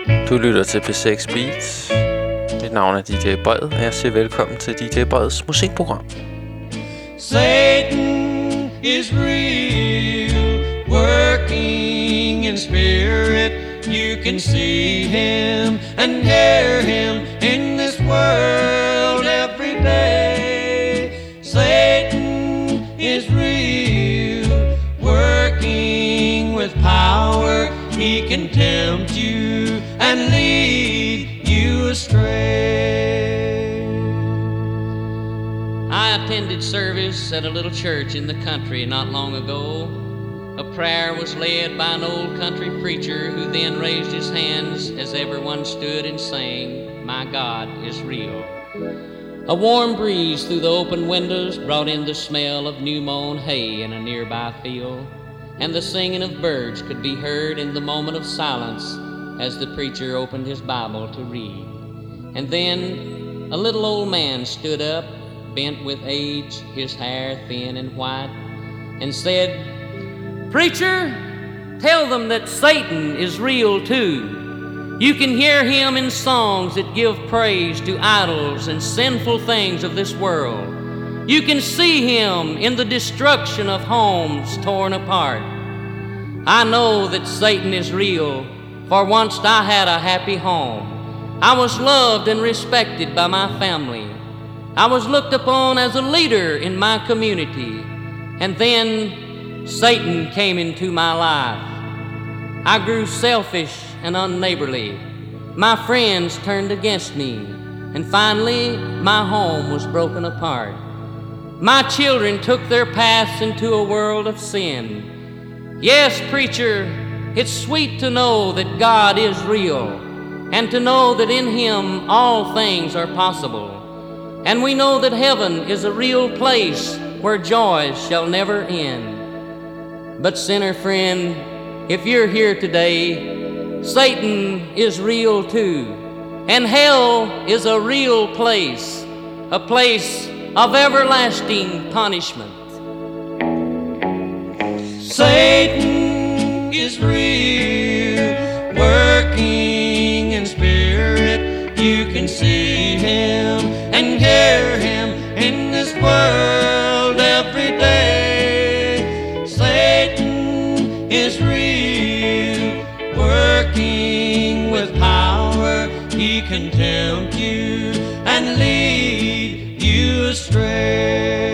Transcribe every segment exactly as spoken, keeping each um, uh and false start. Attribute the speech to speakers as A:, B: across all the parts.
A: Du lytter til P seks Beats. Mit navn er D J Bred, og jeg siger velkommen til D J Breds musikprogram.
B: Satan is real, working in spirit. You can see him and hear him in this world every day. Satan is real, working with power. He can tempt you and lead you astray.
C: I attended service at a little church in the country not long ago. A prayer was led by an old country preacher who then raised his hands as everyone stood and sang, "My God is real." A warm breeze through the open windows brought in the smell of new mown hay in a nearby field, and the singing of birds could be heard in the moment of silence as the preacher opened his Bible to read. And then a little old man stood up, bent with age, his hair thin and white, and said, "Preacher, tell them that Satan is real too. You can hear him in songs that give praise to idols and sinful things of this world. You can see him in the destruction of homes torn apart. I know that Satan is real, for once I had a happy home. I was loved and respected by my family. I was looked upon as a leader in my community. And then Satan came into my life. I grew selfish and unneighborly. My friends turned against me. And finally, my home was broken apart. My children took their paths into a world of sin. Yes, preacher, it's sweet to know that God is real, and to know that in him all things are possible. And we know that heaven is a real place where joys shall never end. But sinner friend, if you're here today, Satan is real too, and hell is a real place, a place of everlasting punishment.
B: Satan is real, working in spirit. You can see him and hear him in this world every day. Satan is real, working with power. He can tempt you and lead you astray.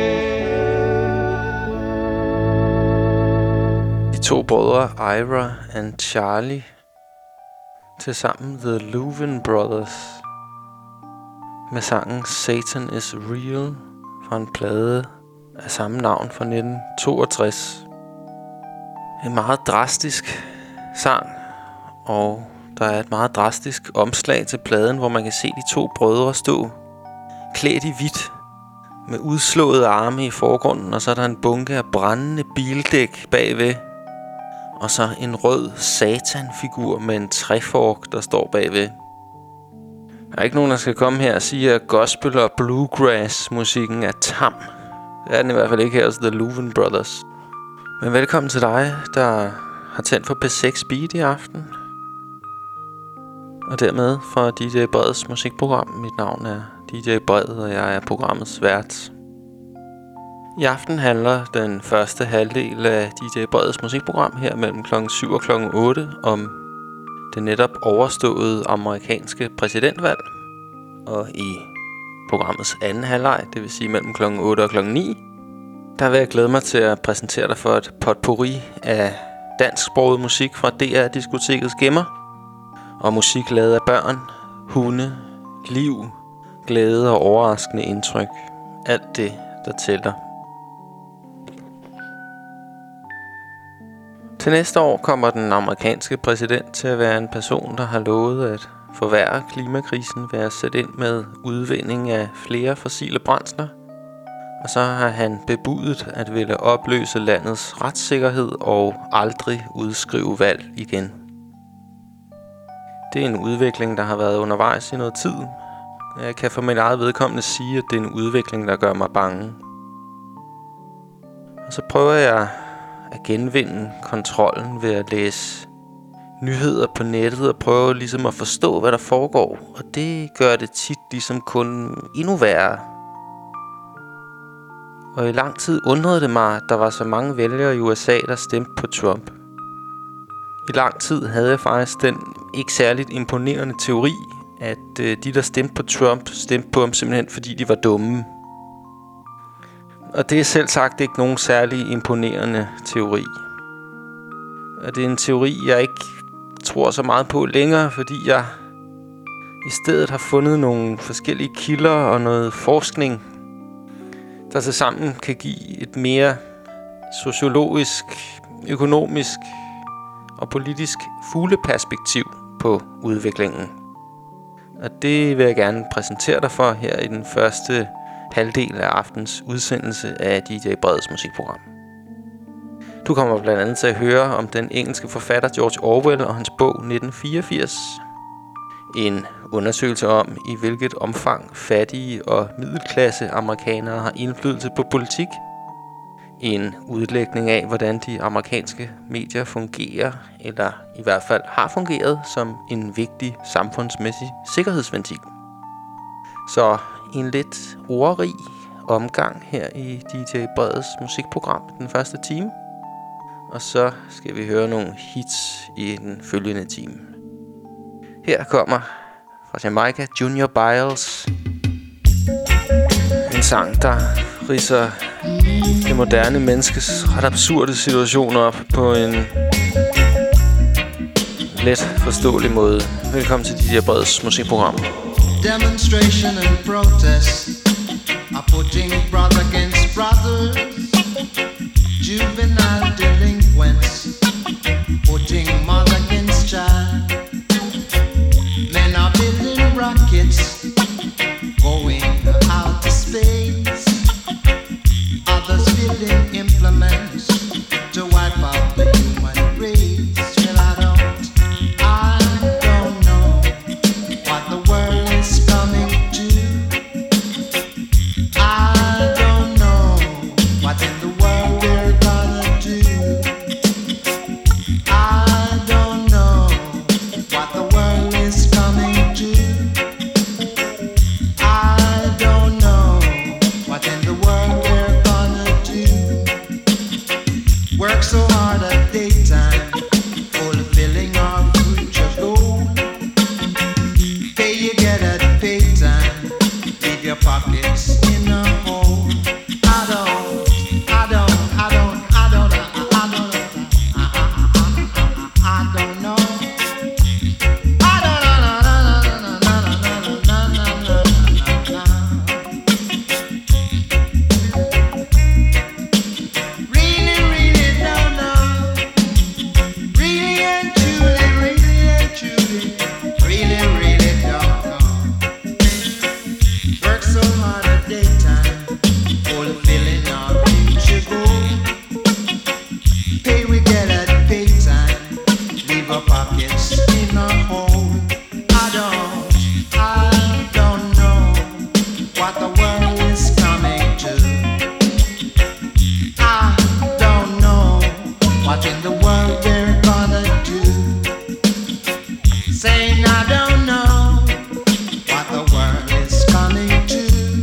A: To brødre Ira and Charlie, tilsammen The Louvin Brothers, med sangen Satan is Real fra en plade af samme navn fra nitten toogtres. En meget drastisk sang, og der er et meget drastisk omslag til pladen, hvor man kan se de to brødre stå klædt i hvidt med udslåede arme i forgrunden, og så er der en bunke af brændende bildæk bagved. Og så en rød satanfigur med en træfork, der står bagved. Der er ikke nogen, der skal komme her og sige, at gospel- og bluegrass-musikken er tam. Det er den i hvert fald ikke her hos The Louvin Brothers. Men velkommen til dig, der har tændt for P seks Beat i aften. Og dermed for D J Breds musikprogram. Mit navn er D J Bred, og jeg er programmets vært. I aften handler den første halvdel af D J Breds musikprogram her mellem klokken syv og klokken otte om det netop overståede amerikanske præsidentvalg. Og i programmets anden halvleg, det vil sige mellem klokken otte og klokken ni, der vil jeg glæde mig til at præsentere dig for et potpourri af dansksproget musik fra D R-diskotekets gemmer. Og musik lavet af børn, hunde, liv, glæde og overraskende indtryk. Alt det, der tæller. Til næste år kommer den amerikanske præsident til at være en person, der har lovet at forværre klimakrisen ved at sætte ind med udvinding af flere fossile brændsler. Og så har han bebudet at ville opløse landets retssikkerhed og aldrig udskrive valg igen. Det er en udvikling, der har været undervejs i noget tid. Jeg kan for mit eget vedkommende sige, at det er en udvikling, der gør mig bange. Og så prøver jeg at genvinde kontrollen ved at læse nyheder på nettet og prøver ligesom at forstå, hvad der foregår. Og det gør det tit ligesom kun endnu værre. Og i lang tid undrede det mig, at der var så mange vælgere i U S A, der stemte på Trump. I lang tid havde jeg faktisk den ikke særligt imponerende teori, at øh, de, der stemte på Trump, stemte på ham simpelthen, fordi de var dumme. Og det er selv sagt ikke nogen særlig imponerende teori. Og det er en teori, jeg ikke tror så meget på længere, fordi jeg i stedet har fundet nogle forskellige kilder og noget forskning, der tilsammen kan give et mere sociologisk, økonomisk og politisk fugleperspektiv på udviklingen. Og det vil jeg gerne præsentere dig for her i den første halvdel af aftens udsendelse af D J Breds musikprogram. Du kommer blandt andet til at høre om den engelske forfatter George Orwell og hans bog nitten fireogfirs. En undersøgelse om, i hvilket omfang fattige og middelklasse amerikanere har indflydelse på politik. En udlægning af, hvordan de amerikanske medier fungerer, eller i hvert fald har fungeret, som en vigtig samfundsmæssig sikkerhedsventil. Så en lidt ordrig omgang her i D J Breds musikprogram den første time. Og så skal vi høre nogle hits i den følgende time. Her kommer fra Jamaica Junior Byles. En sang, der ridser det moderne menneskes ret absurde situationer op på en let forståelig måde. Velkommen til D J Breds musikprogram.
D: Demonstration and protest are putting brother against brothers. Juvenile delinquents putting mother against child. Men are building rockets going out to space. Others building implements to wipe out the human race. Well, I don't, I don't know what the world is coming to. I don't know what in the world we're gonna do. I don't know what the world is coming to. I don't know what in the world we're gonna do. Work so hard at daytime, fulfilling our future goal. Pay you get at pay time, leave your pockets in a hole. I don't, I don't, I don't, I don't, I don't, I, I, I, I, I don't know. I don't, I don't, I don't, I don't, I don't, I don't. Really, really don't know. Really and truly, really and truly, really, really don't know. Work so hard at daytime, fulfilling our future goal. Pay we get at pay time, leave our pockets in a hole. I don't, I don't know what the world is coming to. I don't know what in the world we're gonna do. Saying I don't know what the world is coming to.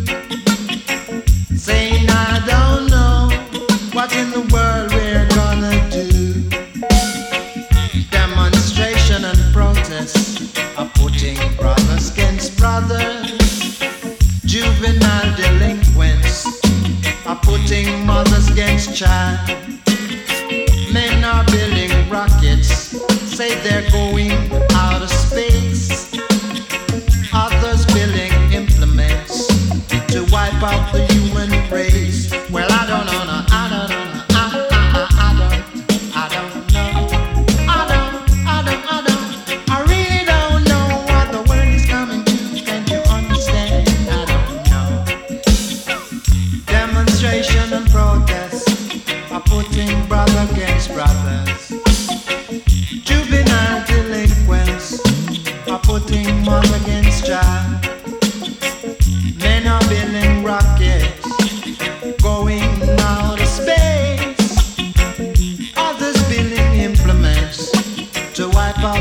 D: Saying I don't know what in the world we're gonna do. Demonstration and protest are putting brothers against brothers. Juvenile delinquents are putting mothers against child. Men are building rockets, say they're going out of space. Others building implements to wipe out the human race. Well, I don't know, no, I don't know, no, I, I, I, I don't, I don't know. I don't, I don't, I don't, I really don't know what the world is coming to. Can't you understand? I don't know. Demonstration and protest are putting brother against brothers. Juvenile delinquents are putting mother against child. Men are building rockets, going out of space. Others building implements to wipe out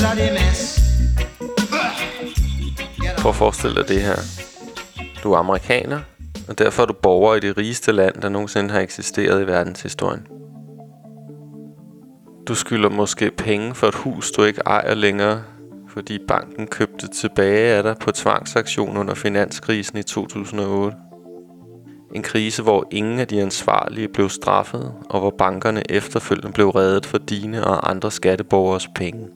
D: bloody mess.
A: Prøv at forestille dig det her. Du er amerikaner, og derfor er du borger i det rigeste land, der nogensinde har eksisteret i verdenshistorien. Du skylder måske penge for et hus, du ikke ejer længere, fordi banken købte tilbage af dig på tvangsaktion under finanskrisen i to tusind og otte. En krise, hvor ingen af de ansvarlige blev straffet, og hvor bankerne efterfølgende blev reddet for dine og andre skatteborgers penge.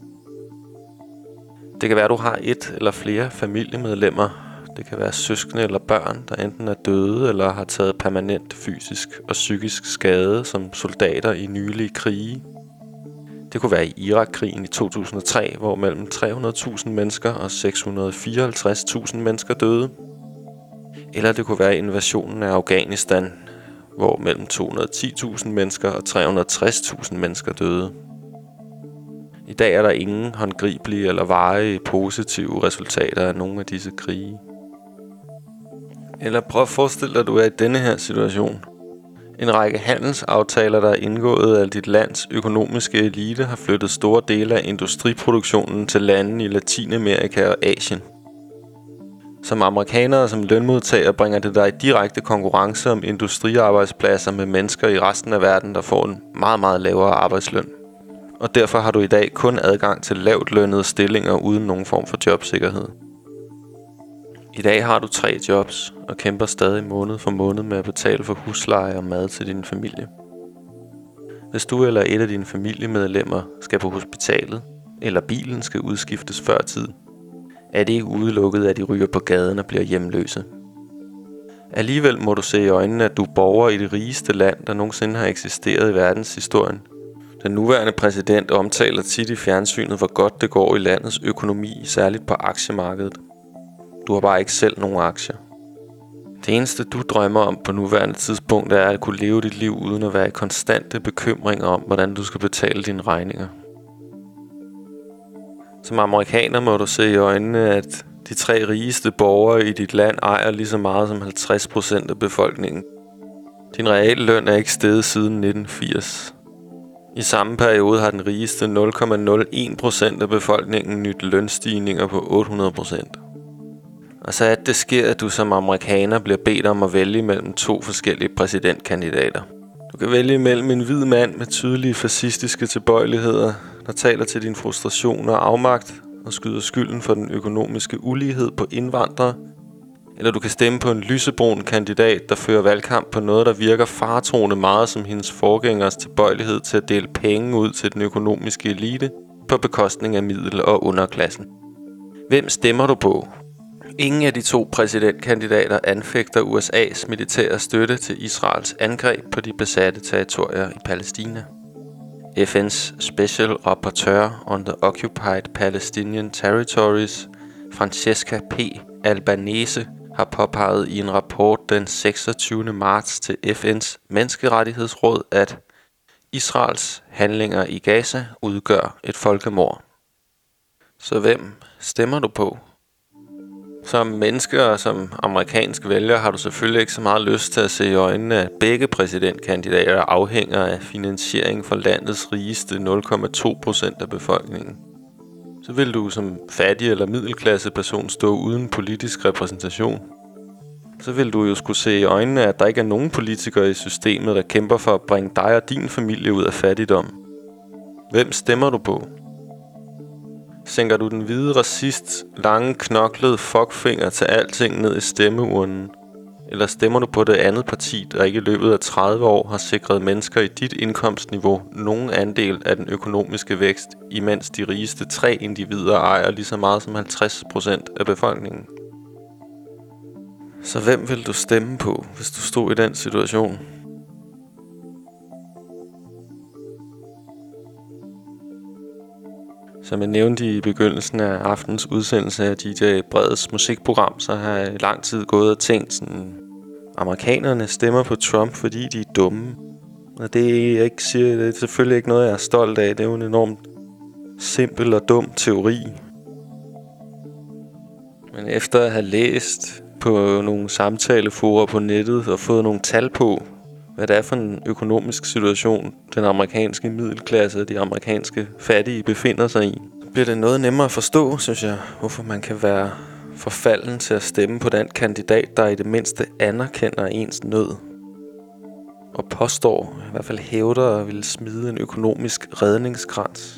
A: Det kan være, at du har et eller flere familiemedlemmer. Det kan være søskende eller børn, der enten er døde eller har taget permanent fysisk og psykisk skade som soldater i nylige krige. Det kunne være i Irak-krigen i to tusind og tre, hvor mellem tre hundrede tusind mennesker og seks hundrede og fireoghalvtreds tusind mennesker døde. Eller det kunne være invasionen af Afghanistan, hvor mellem to hundrede og ti tusind mennesker og tre hundrede og tres tusind mennesker døde. I dag er der ingen håndgribelige eller varige positive resultater af nogle af disse krige. Eller prøv at forestille dig, at du er i denne her situation. En række handelsaftaler, der er indgået af dit lands økonomiske elite, har flyttet store dele af industriproduktionen til lande i Latinamerika og Asien. Som amerikanere og som lønmodtager bringer det dig i direkte konkurrence om industriarbejdspladser med mennesker i resten af verden, der får en meget, meget lavere arbejdsløn. Og derfor har du i dag kun adgang til lavt lønnede stillinger uden nogen form for jobsikkerhed. I dag har du tre jobs og kæmper stadig måned for måned med at betale for husleje og mad til din familie. Hvis du eller et af dine familiemedlemmer skal på hospitalet, eller bilen skal udskiftes før tid, er det ikke udelukket, at de ryger på gaden og bliver hjemløse. Alligevel må du se i øjnene, at du er borger i det rigeste land, der nogensinde har eksisteret i verdenshistorien. Den nuværende præsident omtaler tit i fjernsynet, hvor godt det går i landets økonomi, særligt på aktiemarkedet. Du har bare ikke selv nogen aktier. Det eneste, du drømmer om på nuværende tidspunkt, er at kunne leve dit liv uden at være i konstante bekymringer om, hvordan du skal betale dine regninger. Som amerikaner må du se i øjnene, at de tre rigeste borgere i dit land ejer lige så meget som halvtreds procent af befolkningen. Din reelle løn er ikke steget siden nitten firs. I samme periode har den rigeste nul komma nul en procent af befolkningen nyt lønstigninger på otte hundrede procent. Og så at det sker, at du som amerikaner bliver bedt om at vælge mellem to forskellige præsidentkandidater. Du kan vælge mellem en hvid mand med tydelige fascistiske tilbøjeligheder, der taler til din frustration og afmagt og skyder skylden for den økonomiske ulighed på indvandrere. Eller du kan stemme på en lysebrun kandidat, der fører valgkamp på noget, der virker faretroende meget som hendes forgængers tilbøjelighed til at dele penge ud til den økonomiske elite på bekostning af middel- og underklassen. Hvem stemmer du på? Ingen af de to præsidentkandidater anfægter U S A's militære støtte til Israels angreb på de besatte territorier i Palæstina. F N's Special Rapporteur on the Occupied Palestinian Territories, Francesca P. Albanese, har påpeget i en rapport den seksogtyvende marts til F N's Menneskerettighedsråd, at Israels handlinger i Gaza udgør et folkemord. Så hvem stemmer du på? Som menneske og som amerikansk vælger har du selvfølgelig ikke så meget lyst til at se i øjnene, at begge præsidentkandidater afhænger af finansiering for landets rigeste nul komma to procent af befolkningen. Så vil du som fattig eller middelklasse person stå uden politisk repræsentation. Så vil du jo skulle se i øjnene, at der ikke er nogen politikere i systemet, der kæmper for at bringe dig og din familie ud af fattigdom. Hvem stemmer du på? Sænker du den hvide racist, lange, knoklede fuckfinger til alting ned i stemmeurnen? Eller stemmer du på det andet parti, der ikke i løbet af tredive år har sikret mennesker i dit indkomstniveau nogen andel af den økonomiske vækst, imens de rigeste tre individer ejer lige så meget som halvtreds procent af befolkningen? Så hvem vil du stemme på, hvis du stod i den situation? Som jeg nævnte i begyndelsen af aftens udsendelse af D J Breds musikprogram, så har jeg i lang tid gået og tænkt sådan, amerikanerne stemmer på Trump, fordi de er dumme. Og det jeg ikke siger, det er selvfølgelig ikke noget, jeg er stolt af. Det er jo en enormt simpel og dum teori. Men efter at have læst på nogle samtaleforer på nettet og fået nogle tal på, hvad det er for en økonomisk situation, den amerikanske middelklasse og de amerikanske fattige befinder sig i, bliver det noget nemmere at forstå, synes jeg, hvorfor man kan være forfalden til at stemme på den kandidat, der i det mindste anerkender ens nød. Og påstår, i hvert fald hævder at ville smide en økonomisk redningskrans.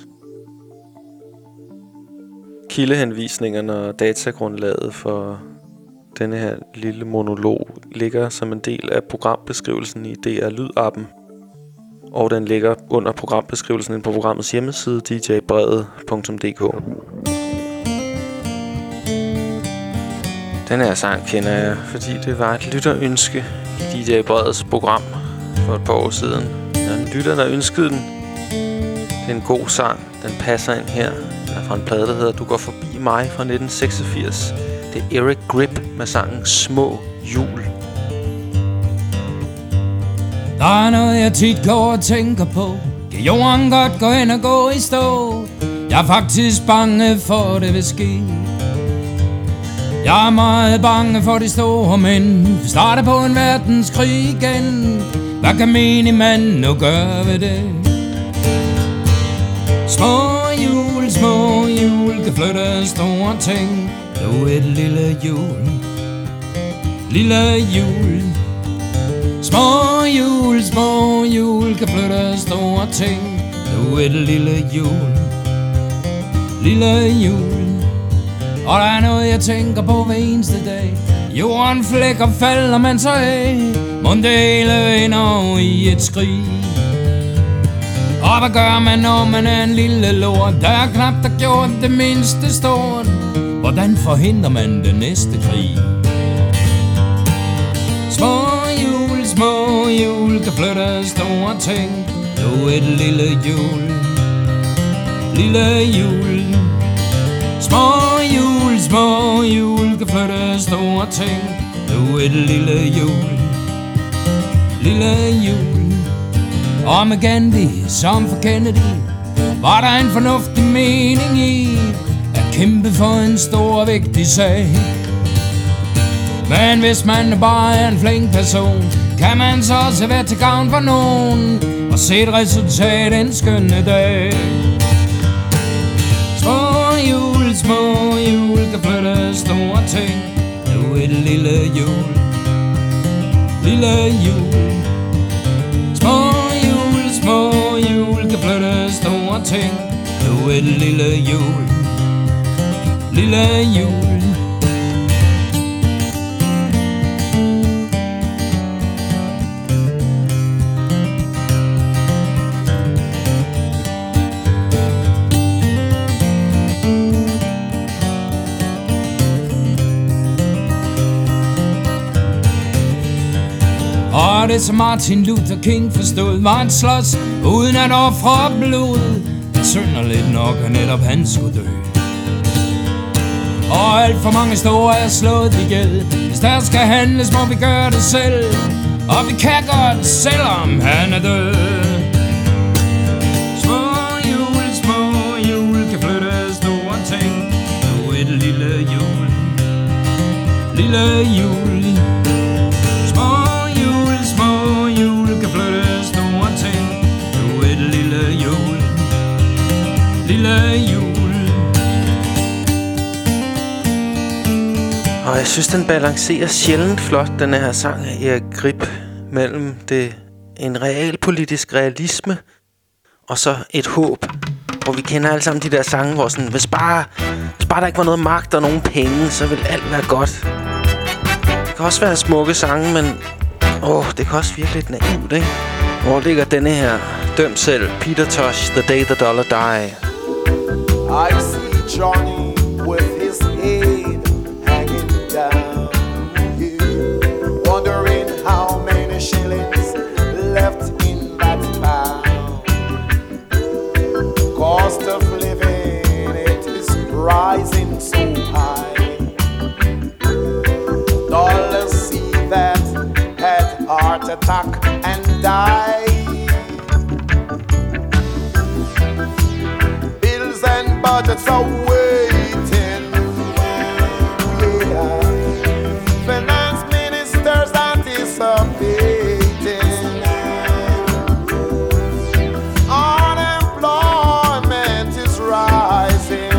A: Kildehenvisningerne og datagrundlaget for denne her lille monolog ligger som en del af programbeskrivelsen i D R Lyd-appen. Og den ligger under programbeskrivelsen inde på programmets hjemmeside d j brevet punktum d k. Den her sang kender jeg, fordi det var et lytterønske i D J Bredets program for et par år siden. Der er en lytter, der ønskede den. Det er en god sang. Den passer ind her. Den er fra en plade, der hedder Du går forbi mig fra nitten seksogfirs. Det er Eric Grip med sangen Små Jul.
E: Der er noget, jeg tit går og tænker på. Kan jorden godt gå hen og gå i stå? Jeg er faktisk bange for, det vil ske. Jeg er meget bange for de store mænd. Vi starter på en verdenskrig igen. Hvad kan menigmanden nu gøre ved det? Små jul, små jul kan flytte store ting. Nu et lille jul, lille jul. Små jul, små jul kan flytte store ting. Nu et lille jul, lille jul. Og der er noget jeg tænker på hver eneste dag. Jorden flækker falder man så af. Mon det hele ender i et skrig. Og hvad gør man når man er en lille lort? Der er knap der gjort det mindste stort. Hvordan forhindrer man den næste krig? Små jul, små jul kan flytte store ting. Nu et lille jul, lille jul. Små jul, små jul kan flytte store ting. Nu et lille jul, lille jul. Og med Gandhi som for Kennedy var der en fornuftig mening i at kæmpe for en stor og vigtig sag. Men hvis man bare er en flink person, kan man så også være til gavn for nogen og se et resultat en skønne dag. Små jul, små jul kan flytte store ting. Nu et lille jul, lille jul. Små jul, små jul kan flytte store ting. Nu et lille jul, lille jul. Og det som Martin Luther King forstod var at slås uden at ofre blod. Det er synderligt nok at netop han skulle dø. Og alt for mange store er slået ihjel. Hvis der skal handles må vi gøre det selv. Og vi kan godt selvom han er død. Små jul, små jul kan flytte store ting. Nu et lille jul, lille jul. Små jul kan flytte store ting. Nu et lille jul, lille jul.
A: Og jeg synes, den balancerer sjældent flot, den her sang af Erik Grip, mellem det en realpolitisk realisme og så et håb. Hvor vi kender alle sammen de der sange, hvor sådan, hvis bare, hvis bare der ikke var noget magt og nogen penge, så ville alt være godt. Det kan også være smukke sange, men åh, oh, det kan også virke lidt naivt, ikke? Hvor ligger denne her? Døm selv, Peter Tosh, The Day the Dollar Die.
F: I see Johnny with his head hanging down here, wondering how many shillings left in that pound. Cost of living, it is rising so high. Dollars see that had heart attack and die. Bills and budgets are waiting. Yeah. Finance ministers anticipating. Unemployment is rising.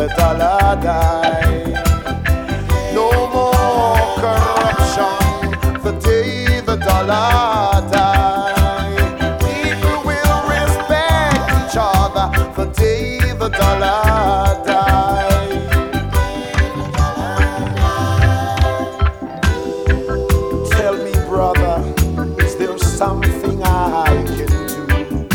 F: the dollar die. No more corruption the day the dollar die. People will respect each other the day the dollar die. Tell me, brother, is there something I can do?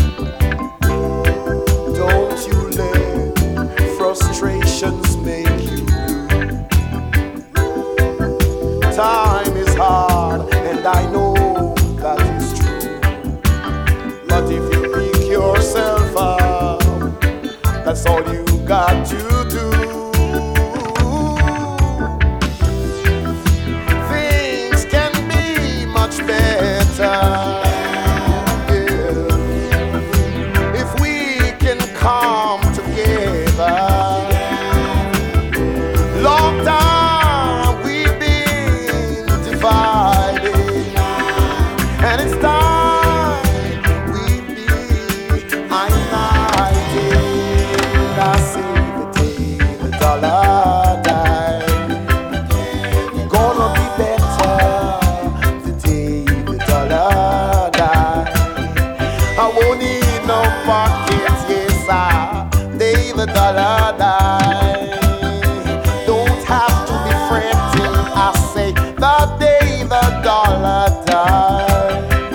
F: Don't you let frustrations make you blue. Time is hard, and I know that is true. But if you pick yourself up, that's all you got to do. Things can be much better, yeah, if we can come together. Long time we've been divided, and it's time we be united. I say the day the dollar die, gonna be better the day the dollar die. I won't need no pockets, yes, I day the dollar die. Don't have to be fretting, I say the day the dollar die.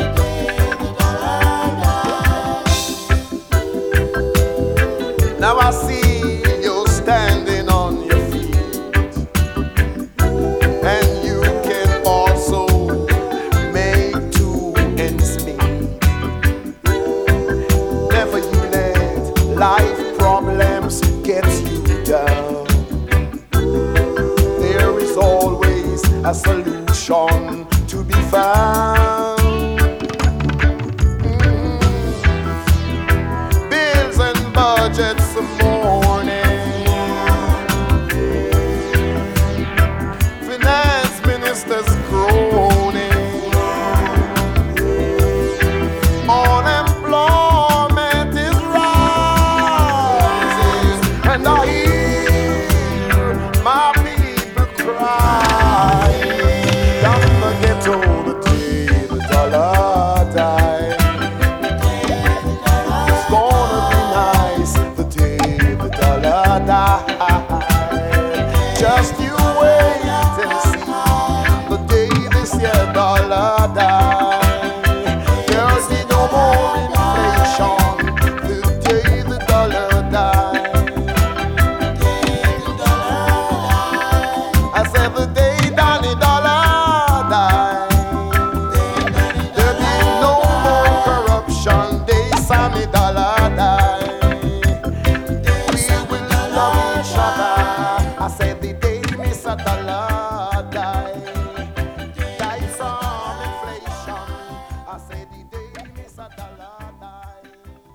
F: Now I see you standing on your feet, and you can also make two ends meet. Never you let life problems get you down. There is always a solution to be found. Mm. Bills and budgets a morning, finance ministers groaning, unemployment is rising, and I hear my people crying. Down in the ghetto the day the dollar die. It's gonna be nice the day the dollar die. Just you wait and see the day this year dollar die. There'll be no more inflation the day the dollar die. I said the day Danny dollar die. There'll be no more corruption day Sammy dollar die. We will love each other. I said the day Mister Dollar die. Die some inflation. I said the day Mister Dollar die.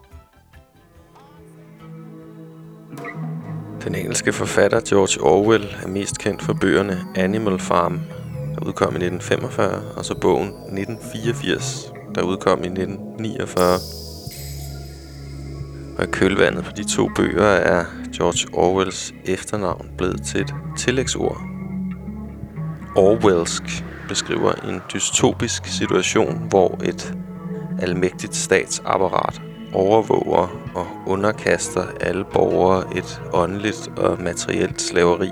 A: Den engelske forfatter George Orwell er mest kendt for bøgerne Animal Farm, der udkom i nitten femogfyrre, og så bogen nitten fireogfirs, der udkom i nitten niogfyrre. Og i kølvandet på de to bøger er George Orwells efternavn blevet til et tillægsord. Orwellsk beskriver en dystopisk situation, hvor et almægtigt statsapparat overvåger og underkaster alle borgere et åndeligt og materielt slaveri.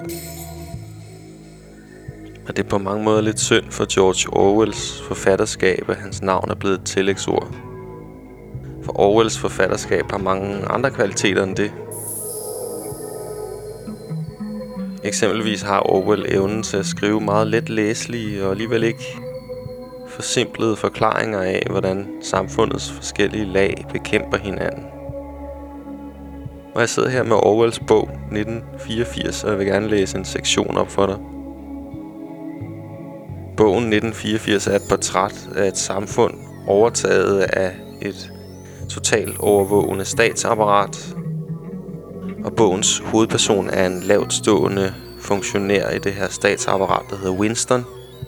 A: Og det er på mange måder lidt synd for George Orwells forfatterskab, at hans navn er blevet et tillægsord. For Orwells forfatterskab har mange andre kvaliteter end det. Eksempelvis har Orwell evnen til at skrive meget let læselige og alligevel ikke forsimplede forklaringer af, hvordan samfundets forskellige lag bekæmper hinanden. Og jeg sidder her med Orwells bog nitten fireogfirs, og jeg vil gerne læse en sektion op for dig. Bogen nitten fireogfirs er et portræt af et samfund overtaget af et totalt overvågende statsapparat. Og bogens hovedperson er en lavtstående funktionær i det her statsapparat, der hedder Winston.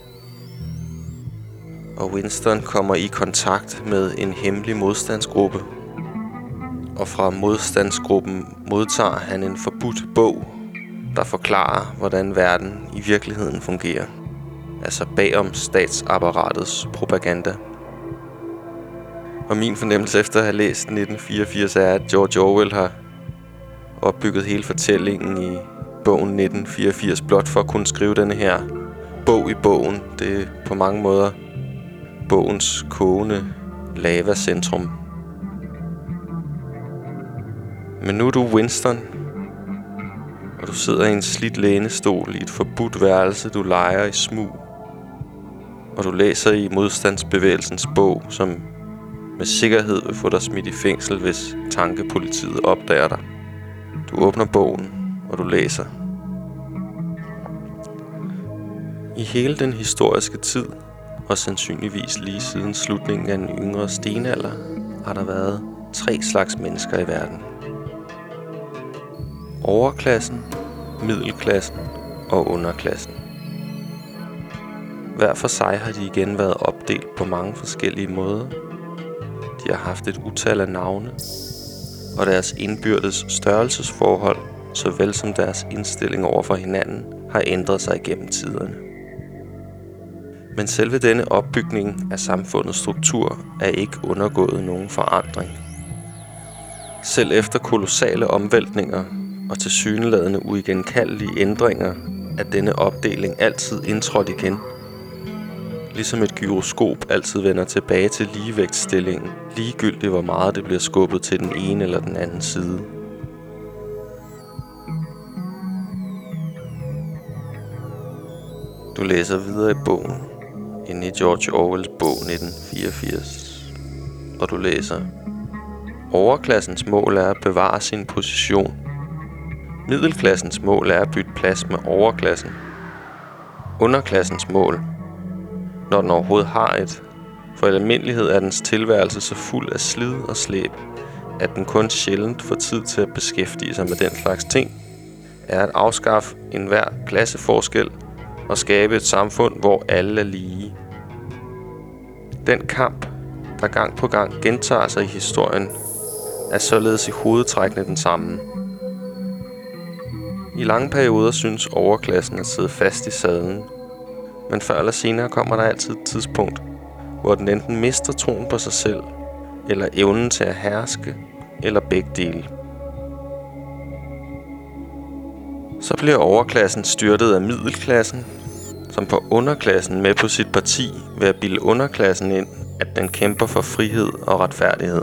A: Og Winston kommer i kontakt med en hemmelig modstandsgruppe. Og fra modstandsgruppen modtager han en forbudt bog, der forklarer, hvordan verden i virkeligheden fungerer. Altså bagom statsapparatets propaganda. Og min fornemmelse efter at have læst nitten fireogfirs er, at George Orwell har opbygget hele fortællingen i bogen nitten fireogfirs blot for at kunne skrive denne her bog i bogen. Det er på mange måder bogens kogende lavacentrum. Men nu er du Winston, og du sidder i en slidt lænestol i et forbudt værelse, du leger i smug. Og du læser i modstandsbevægelsens bog, som med sikkerhed vil få dig smidt i fængsel, hvis tankepolitiet opdager dig. Du åbner bogen, og du læser. I hele den historiske tid, og sandsynligvis lige siden slutningen af den yngre stenalder, har der været tre slags mennesker i verden. Overklassen, middelklassen og underklassen. Hver for sig har de igen været opdelt på mange forskellige måder. De har haft et utal af navne, og deres indbyrdes størrelsesforhold, såvel som deres indstilling over for hinanden, har ændret sig gennem tiderne. Men selve denne opbygning af samfundets struktur er ikke undergået nogen forandring. Selv efter kolossale omvæltninger og tilsyneladende uigenkaldelige ændringer er denne opdeling altid indtrådt igen. Ligesom et gyroskop altid vender tilbage til ligevægtsstillingen, ligegyldigt hvor meget det bliver skubbet til den ene eller den anden side. Du læser videre i bogen, inde i George Orwells bog nitten fireogfirs, og du læser: overklassens mål er at bevare sin position. Middelklassens mål er at bytte plads med overklassen. Underklassens mål, når den overhovedet har et, for i almindelighed er dens tilværelse så fuld af slid og slæb, at den kun sjældent får tid til at beskæftige sig med den slags ting, er at afskaffe enhver klasseforskel og skabe et samfund, hvor alle er lige. Den kamp, der gang på gang gentager sig i historien, er således i hovedtrækkene den samme. I lange perioder synes overklassen at sidde fast i sadlen, men før eller senere kommer der altid et tidspunkt, hvor den enten mister troen på sig selv, eller evnen til at herske, eller begge dele. Så bliver overklassen styrtet af middelklassen, som får underklassen med på sit parti ved at bilde underklassen ind, at den kæmper for frihed og retfærdighed.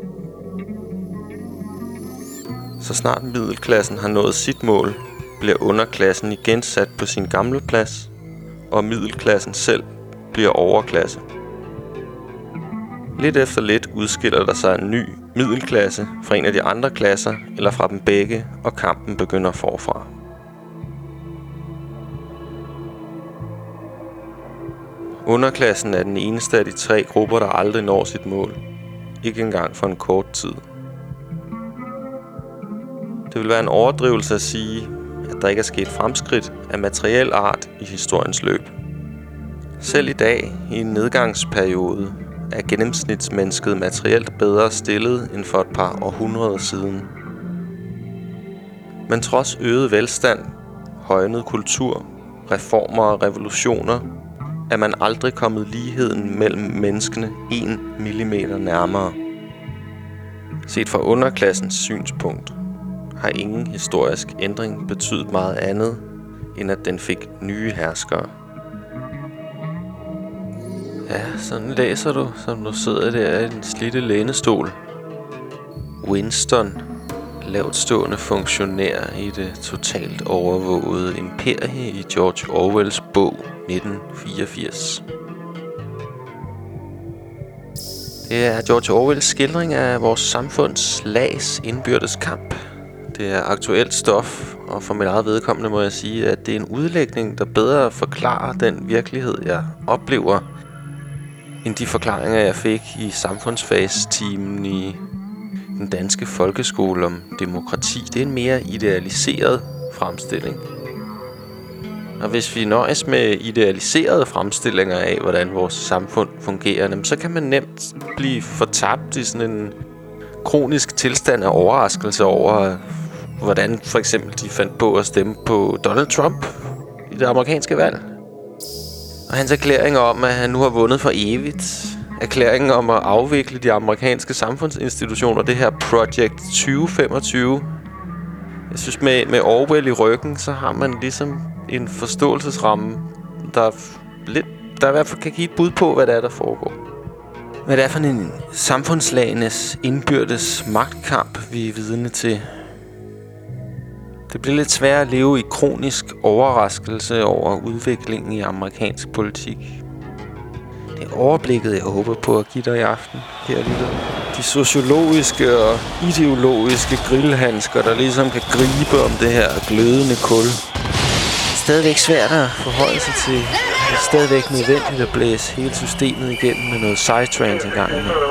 A: Så snart middelklassen har nået sit mål, bliver underklassen igen sat på sin gamle plads, og middelklassen selv bliver overklasse. Lidt efter lidt udskiller der sig en ny middelklasse fra en af de andre klasser, eller fra dem begge, og kampen begynder forfra. Underklassen er den eneste af de tre grupper, der aldrig når sit mål. Ikke engang for en kort tid. Det vil være en overdrivelse at sige, at der ikke er sket fremskridt af materiel art i historiens løb. Selv i dag, i en nedgangsperiode, er gennemsnitsmennesket materielt bedre stillet end for et par århundreder siden. Men trods øget velstand, højnet kultur, reformer og revolutioner, er man aldrig kommet ligheden mellem menneskene en millimeter nærmere. Set fra underklassens synspunkt har ingen historisk ændring betydet meget andet, end at den fik nye herskere. Ja, sådan læser du, som du sidder der i den slidte lænestol. Winston, lavtstående funktionær i det totalt overvågede imperie i George Orwells bog nitten fireogfirs. Det er George Orwells skildring af vores samfunds lags indbyrdes kamp. Det er aktuelt stof, og for mit eget vedkommende må jeg sige, at det er en udlægning, der bedre forklarer den virkelighed, jeg oplever, end de forklaringer, jeg fik i samfundsfagstimen i den danske folkeskole om demokrati. Det er en mere idealiseret fremstilling. Og hvis vi nøjes med idealiserede fremstillinger af, hvordan vores samfund fungerer, så kan man nemt blive fortabt i sådan en kronisk tilstand af overraskelse over, hvordan for eksempel de fandt på at stemme på Donald Trump i det amerikanske valg. Og hans erklæring om, at han nu har vundet for evigt. Erklæringen om at afvikle de amerikanske samfundsinstitutioner. Det her Project tyve femogtyve. Jeg synes, med, med Orwell i ryggen, så har man ligesom en forståelsesramme, der er lidt, der i hvert fald kan give et bud på, hvad det er, der foregår. Hvad det er for en samfundslagenes indbyrdes magtkamp, vi er vidne til. Det bliver lidt svært at leve i kronisk overraskelse over udviklingen i amerikansk politik. Det er overblikket, jeg håber på at give dig i aften, her lytter. De sociologiske og ideologiske grillhandsker, der ligesom kan gribe om det her glødende kul. Det er stadigvæk svært at forholde sig til. Det er stadigvæk nødvendigt at blæse hele systemet igennem med noget psytrance en gang imellem.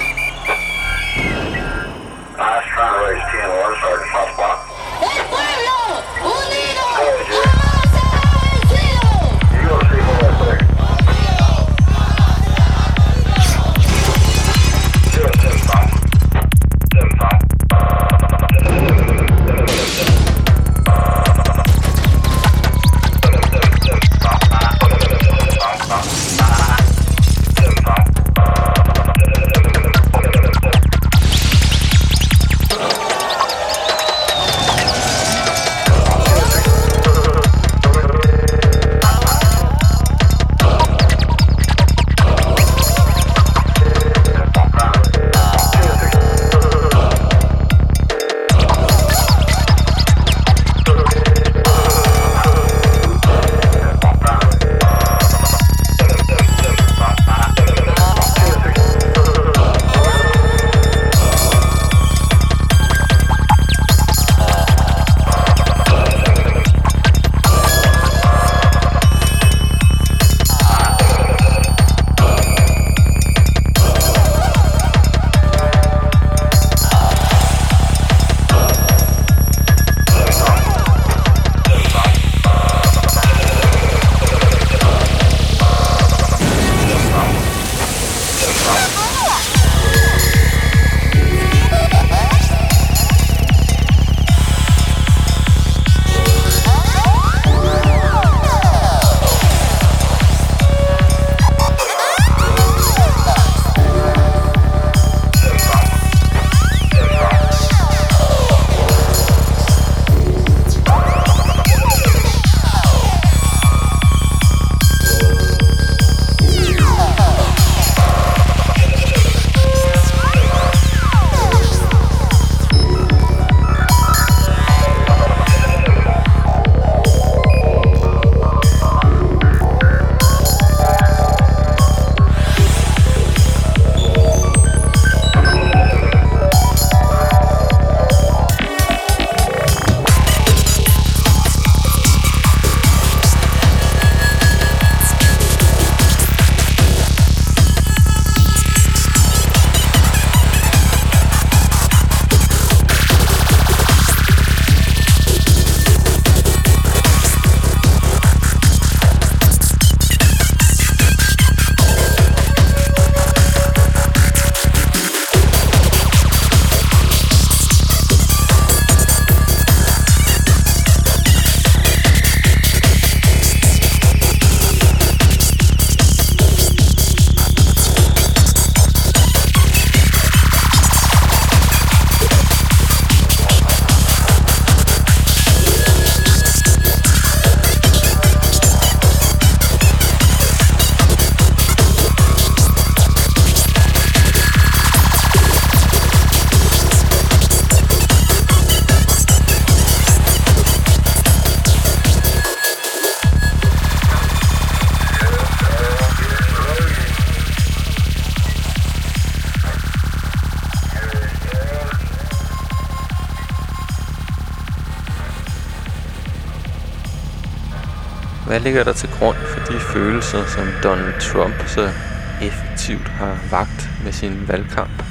A: Hvad ligger der til grund for de følelser, som Donald Trump så effektivt har vakt med sin valgkamp?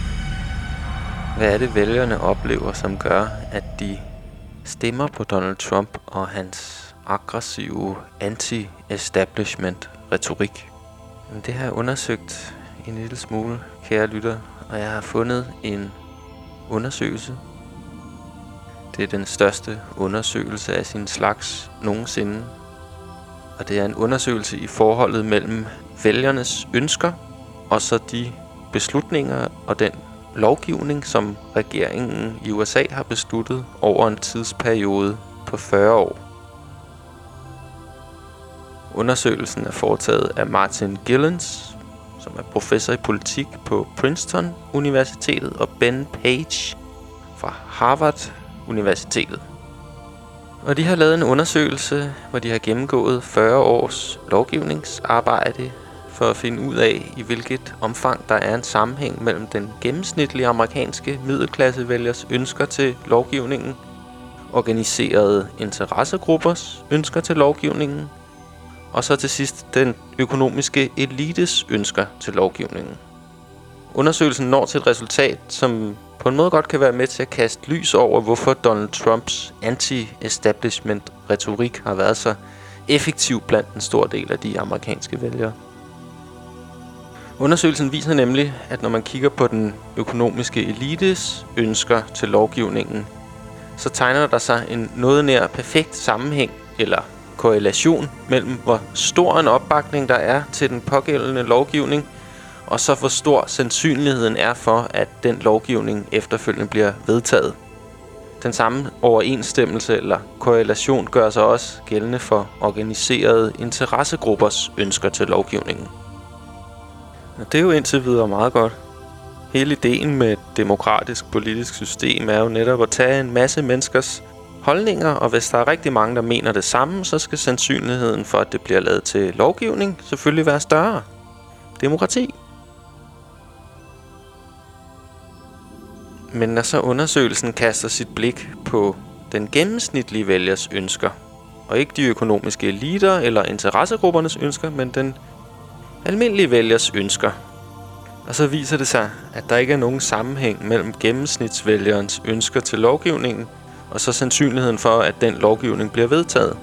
A: Hvad er det, vælgerne oplever, som gør, at de stemmer på Donald Trump og hans aggressive anti-establishment-retorik? Det har jeg undersøgt en lille smule, kære lytter, og jeg har fundet en undersøgelse Det er den største undersøgelse af sin slags nogensinde. Og det er en undersøgelse i forholdet mellem vælgernes ønsker og så de beslutninger og den lovgivning, som regeringen i U S A har besluttet over en tidsperiode på fyrre år. Undersøgelsen er foretaget af Martin Gilens, som er professor i politik på Princeton Universitetet, og Ben Page fra Harvard Universitetet. Og de har lavet en undersøgelse, hvor de har gennemgået fyrre års lovgivningsarbejde for at finde ud af, i hvilket omfang der er en sammenhæng mellem den gennemsnitlige amerikanske middelklassevælgers ønsker til lovgivningen, organiserede interessegruppers ønsker til lovgivningen, og så til sidst den økonomiske elites ønsker til lovgivningen. Undersøgelsen når til et resultat, som på en måde godt kan være med til at kaste lys over, hvorfor Donald Trumps anti-establishment-retorik har været så effektiv blandt en stor del af de amerikanske vælgere. Undersøgelsen viser nemlig, at når man kigger på den økonomiske elites ønsker til lovgivningen, så tegner der sig en noget nær perfekt sammenhæng eller korrelation mellem, hvor stor en opbakning der er til den pågældende lovgivning, og så hvor stor sandsynligheden er for, at den lovgivning efterfølgende bliver vedtaget. Den samme overensstemmelse eller korrelation gør sig også gældende for organiserede interessegruppers ønsker til lovgivningen. Og det er jo indtil videre meget godt. Hele ideen med et demokratisk politisk system er jo netop at tage en masse menneskers holdninger, og hvis der er rigtig mange, der mener det samme, så skal sandsynligheden for, at det bliver lavet til lovgivning, selvfølgelig være større. Demokrati. Men når så undersøgelsen kaster sit blik på den gennemsnitlige vælgers ønsker, og ikke de økonomiske eliter eller interessegruppernes ønsker, men den almindelige vælgers ønsker, og så viser det sig, at der ikke er nogen sammenhæng mellem gennemsnitsvælgerens ønsker til lovgivningen, og så sandsynligheden for, at den lovgivning bliver vedtaget.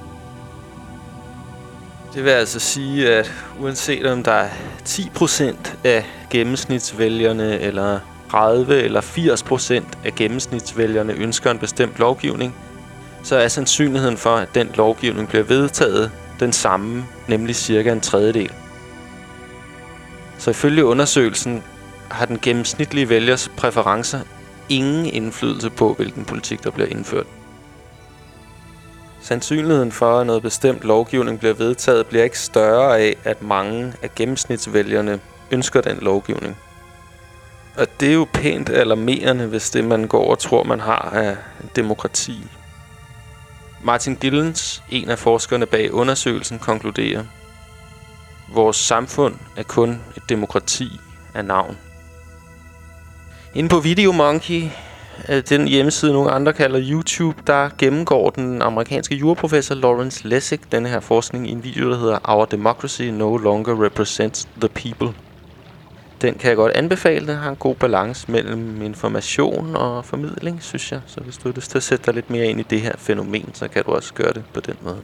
A: Det vil altså sige, at uanset om der er ti procent af gennemsnitsvælgerne, eller tredive eller firs procent af gennemsnitsvælgerne ønsker en bestemt lovgivning, så er sandsynligheden for, at den lovgivning bliver vedtaget, den samme, nemlig cirka en tredjedel. Så ifølge undersøgelsen har den gennemsnitlige vælgers præferencer ingen indflydelse på, hvilken politik der bliver indført. Sandsynligheden for, at noget bestemt lovgivning bliver vedtaget, bliver ikke større af, at mange af gennemsnitsvælgerne ønsker den lovgivning. Og det er jo pænt alarmerende, hvis det man går og tror, man har af demokrati. Martin Gilens, en af forskerne bag undersøgelsen, konkluderer: vores samfund er kun et demokrati af navn. Inde på VideoMonkey, den hjemmeside nogle andre kalder YouTube, der gennemgår den amerikanske juraprofessor Lawrence Lessig denne her forskning i en video, der hedder Our Democracy No Longer Represents the People. Den kan jeg godt anbefale. Den har en god balance mellem information og formidling, synes jeg. Så hvis du har lyst til at sætte dig lidt mere ind i det her fænomen, så kan du også gøre det på den måde.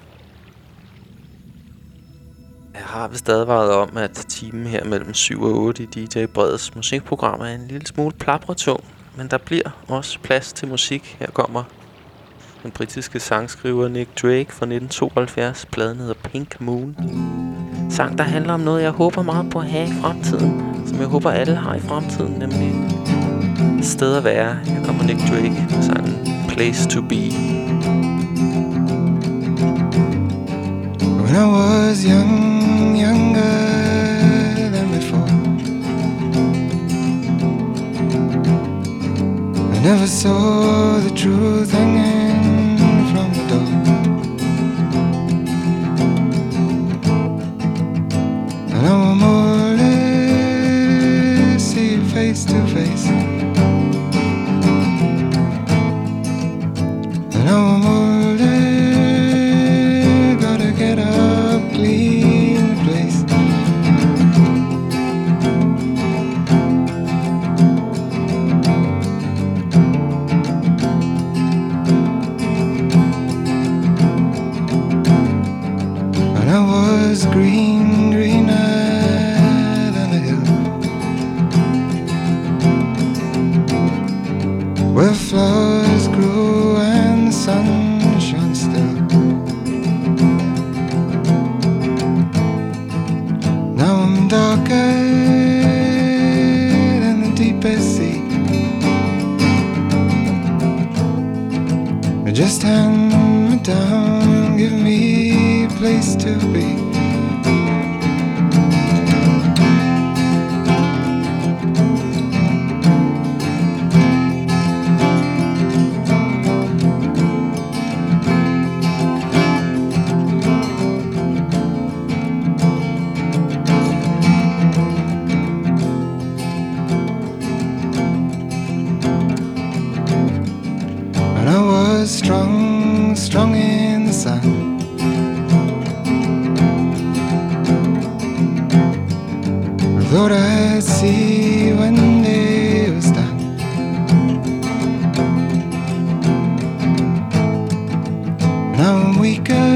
A: Jeg har vist advaret om, at timen her mellem syv og otte i D J Breds musikprogram er en lille smule plapretung. Men der bliver også plads til musik. Her kommer den britiske sangskriver Nick Drake fra nitten tooghalvfjerds. Pladen hedder Pink Moon. Sang, der handler om noget, jeg håber meget på at have i fremtiden. Som jeg håber, alle har i fremtiden. Nemlig et sted at være. Her kommer Nick Drake med sangen Place to Be.
G: When I was young, younger than before, I never saw the truth hanging from the door. And now I'm older, see you face to face. And now I'm older, gotta get up, clean the place. And I was green, greener than the hill, where flowers grew down, give me a place to be. Strong, strong in the sun. I thought I'd see when day was done. Now I'm weaker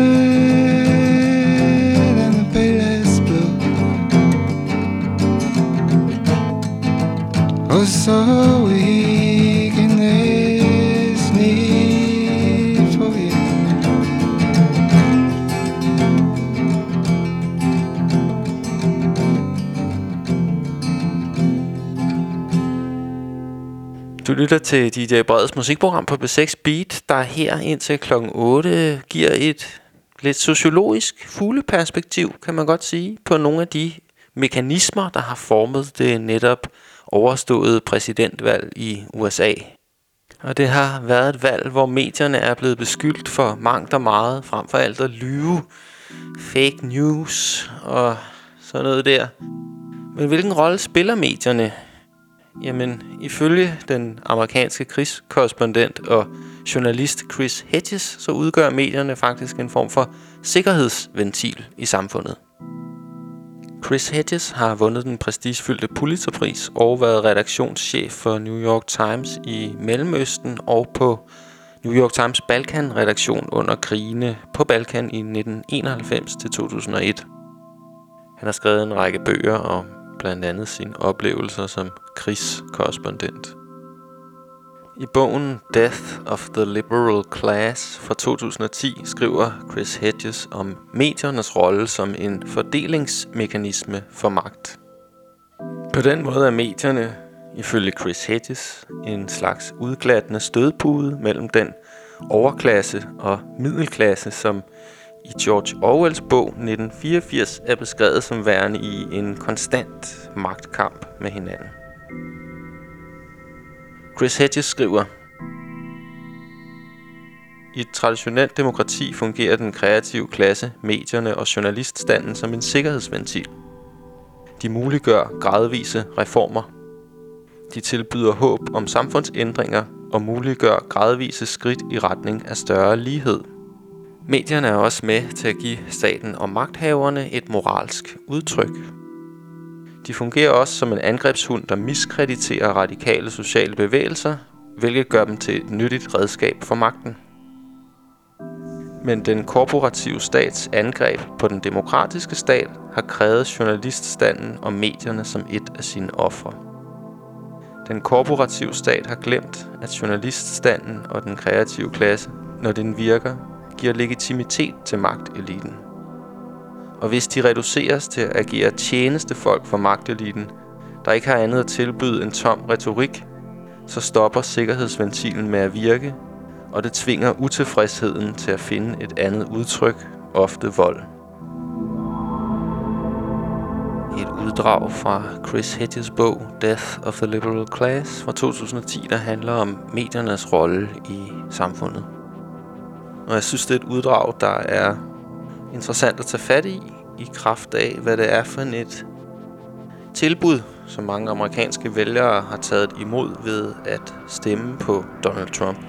G: than the palest blue. Oh, so weak in this need.
A: Du lytter til D J Breds musikprogram på B seks Beat, der her indtil klokken otte giver et lidt sociologisk fugleperspektiv, kan man godt sige, på nogle af de mekanismer, der har formet det netop overståede præsidentvalg i U S A. Og det har været et valg, hvor medierne er blevet beskyldt for mangt og meget, frem for alt at lyve, fake news og sådan noget der. Men hvilken rolle spiller medierne? Jamen, ifølge den amerikanske krigskorrespondent og journalist Chris Hedges, så udgør medierne faktisk en form for sikkerhedsventil i samfundet. Chris Hedges har vundet den prestigefyldte Pulitzerpris og været redaktionschef for New York Times i Mellemøsten og på New York Times Balkan-redaktion under krigene på Balkan i nitten enoghalvfems til to tusind og et. Han har skrevet en række bøger om blandt andet sine oplevelser som krigskorrespondent. I bogen Death of the Liberal Class fra to tusind og ti skriver Chris Hedges om mediernes rolle som en fordelingsmekanisme for magt. På den måde er medierne, ifølge Chris Hedges, en slags udglattende stødpude mellem den overklasse og middelklasse, som i George Orwells bog nitten fireogfirs er beskrevet som værende i en konstant magtkamp med hinanden. Chris Hedges skriver: I et traditionelt demokrati fungerer den kreative klasse, medierne og journaliststanden som en sikkerhedsventil. De muliggør gradvise reformer. De tilbyder håb om samfundsændringer og muliggør gradvise skridt i retning af større lighed. Medierne er også med til at give staten og magthaverne et moralsk udtryk. De fungerer også som en angrebshund, der miskrediterer radikale sociale bevægelser, hvilket gør dem til et nyttigt redskab for magten. Men den korporative stats angreb på den demokratiske stat har krævet journaliststanden og medierne som et af sine ofre. Den korporative stat har glemt, at journaliststanden og den kreative klasse, når den virker, giver legitimitet til magteliten. Og hvis de reduceres til at agere tjenestefolk for magteliten, der ikke har andet at tilbyde end tom retorik, så stopper sikkerhedsventilen med at virke, og det tvinger utilfredsheden til at finde et andet udtryk, ofte vold. Et uddrag fra Chris Hedges bog Death of the Liberal Class fra to tusind og ti, der handler om mediernes rolle i samfundet. Og jeg synes, det er et uddrag, der er interessant at tage fat i, i kraft af, hvad det er for et tilbud, som mange amerikanske vælgere har taget imod ved at stemme på Donald Trump.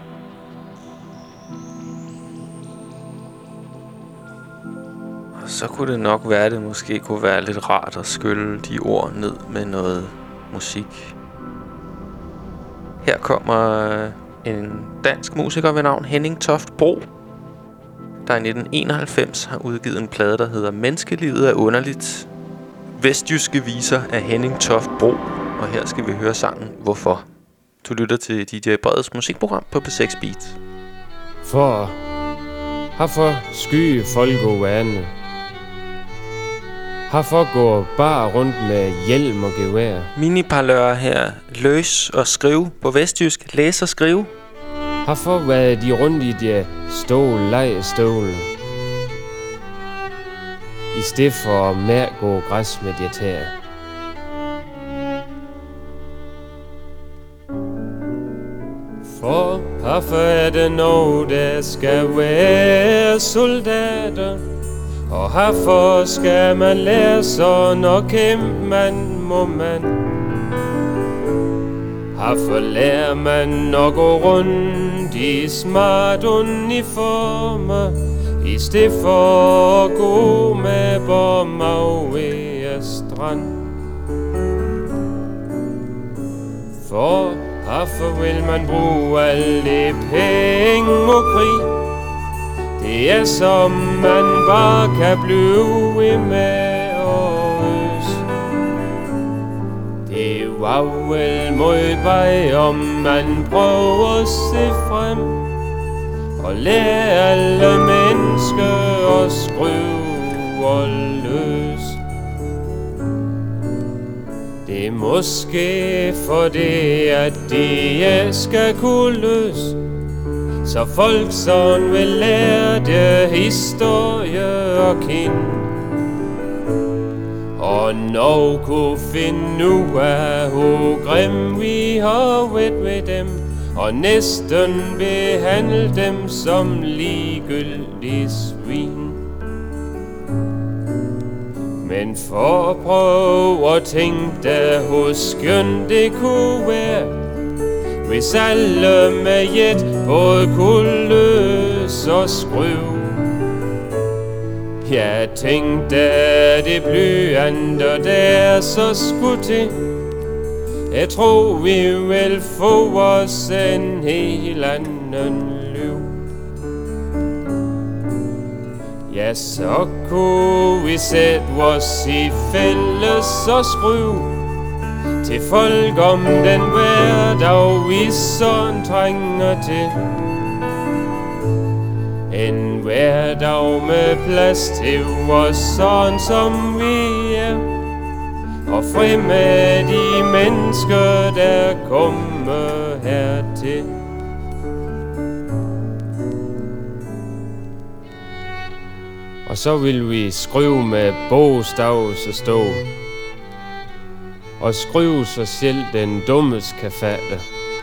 A: Og så kunne det nok være, at det måske kunne være lidt rart at skylle de ord ned med noget musik. Her kommer en dansk musiker ved navn Henning Toft Bro, der i nitten enoghalvfems har udgivet en plade, der hedder Menneskelivet er underligt. Vestjyske viser af Henning Toft Bro, og her skal vi høre sangen Hvorfor. Du lytter til D J Breds musikprogram på B seks Beat.
H: For herfor skye folk og vane. Herfor går bare rundt med hjelm og gevær.
A: Miniparlør her. Løs og skrive på vestjysk. Læs og skrive.
H: Herfor var de rundt i det stol, leg, stol. I stedet for mere gå græs med dit her. For hvorfor er det noget, der skal være soldater? Og hvorfor skal man lære sådan, og kæmpe man må man? Hvorfor lærer man at gå rundt i smart uniformer, i stedet for at gå med bomber ved strand? For hvorfor vil man bruge alle de penge og krig? Det er som man bare kan blive ved med at øse. Det var vel meget vej, om man prøver at se frem og lære alle mennesker at skrive og løse. Det er måske for det, at de skal kunne løse, så folk sådan vil lære det historie og kende, og nok kunne finde ud af, hvor grim vi har været ved dem, og næsten behandle dem som ligegyldige svin. Men for at prøve at tænke dig, hvor skønt det kunne være, hvis alle med jet både kunne løse og skrive. Jeg tænkte, at det blyanter der så skulle til. Jeg tror, vi vil få os en helt anden liv. Ja, så kunne vi sætte os i fælles og skrive til folk om den hverdag, vi sådan trænger til. En hverdag med plads til os, sådan som vi er, og fri med de mennesker, der kommer hertil. Og så vil vi skrive med bogstavs og stå, og skrive så selv den dummes kan fatte,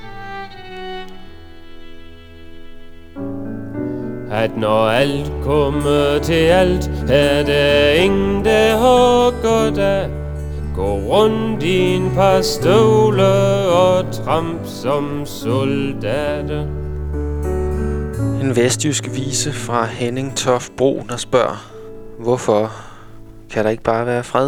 H: at når alt kommer til alt, er der ingen, der har godt af gå rundt i en par støvler og tramp som soldater.
A: En vestjysk vise fra Henning Toft Bro, der spørger, hvorfor kan der ikke bare være fred?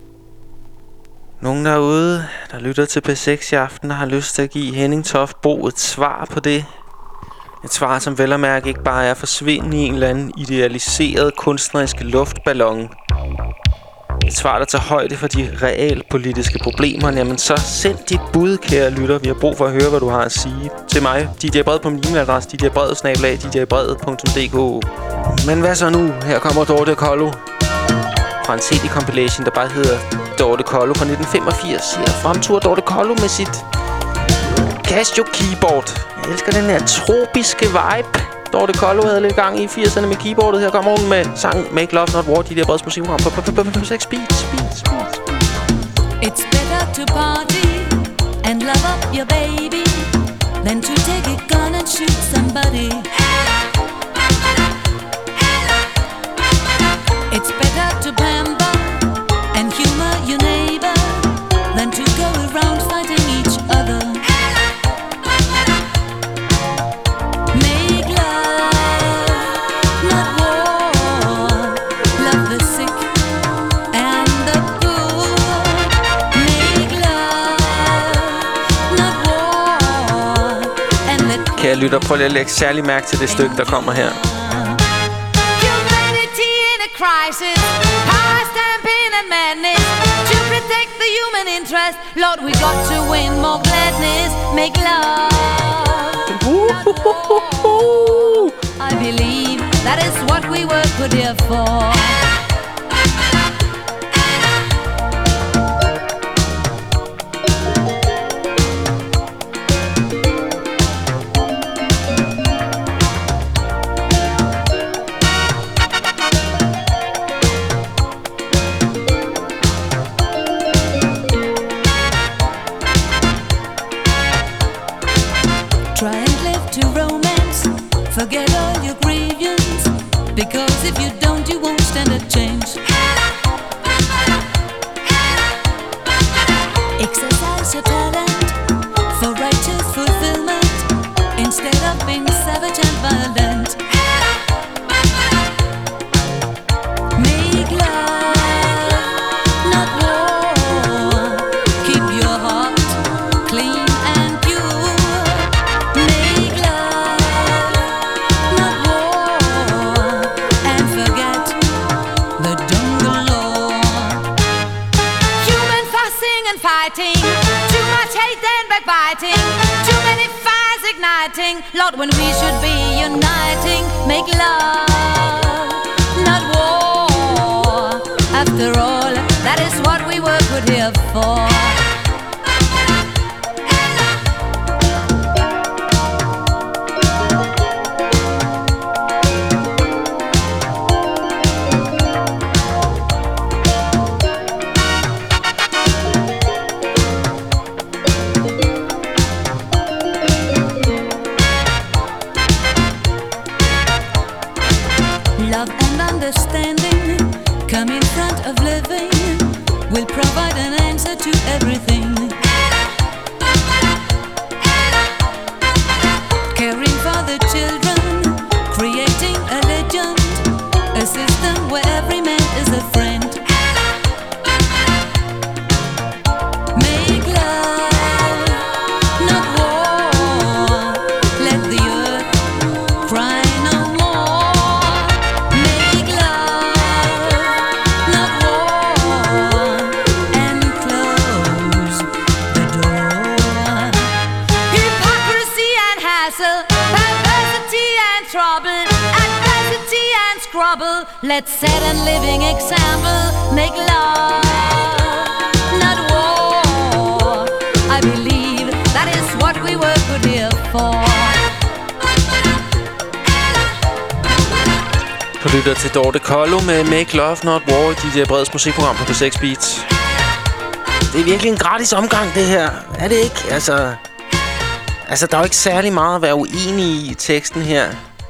A: Nogen derude, der lytter til P seks i aften, har lyst til at give Henning Toft Bro et svar på det. Et svar, som vel at mærke ikke bare er at forsvinde i en eller anden idealiseret kunstnerisk luftballon. Et svar, der tager højde for de realpolitiske problemer. Jamen så send dit bud, kære lytter. Vi har brug for at høre, hvad du har at sige til mig. D J Bred på min e-mailadresse, d j bred snabel-a d j bred punktum d k. Men hvad så nu? Her kommer Dorte Kollo fra en C D-compilation, der bare hedder Dorte Kollo fra nitten femogfirs. Her fremturer Dorte Kollo med sit Casio keyboard. Jeg elsker den her tropiske vibe, Dorte Kollo havde lidt gang i firserne med keyboardet. Her kommer hun med sangen Make Love Not War, de der breds musikprogram på seks Speed, Speed, Speed.
I: It's better to party and love up your baby than to take a gun and shoot somebody. It's better to pamper and humor your neighbor than to go around fighting each other. Make love, not war. Love the sick and the poor. Make love, not war. And let
A: Kære lytter, prøv lige at lægge særlig mærke til det stykke, der kommer her.
I: crisis, power stamping and madness. To protect the human interest, Lord, we got to win more gladness. Make love, not war. I believe that is what we were put here for. Because if you don't, you won't stand a chance. Exercise your talent for righteous fulfillment instead of being savage and violent. Make love, not war. Keep your heart clean and pure. Make love, not war. And forget the jungle law. Human fussing and fighting, too much hate and backbiting, too many fires igniting. Lord, when we should be uniting, make love, not war. After all, that is what we were put here for. Love and understanding come in front of living, will provide an answer to everything. Caring for the children, creating a legend, a system where every man is a friend. Make love, not war. Let the earth cry no more. Make love, not war. And close the door. Hypocrisy and hassle, perversity and trouble, adversity and squabble. Let's set a living example. Make love, not war. I believe that is what we were put here for.
A: Du lytter til Dorte Kollo med Make Love Not War i D J Breds musikprogram på P seks Beats. Det er virkelig en gratis omgang, det her. Er det ikke? Altså, altså der er jo ikke særlig meget at være uenig i i teksten her.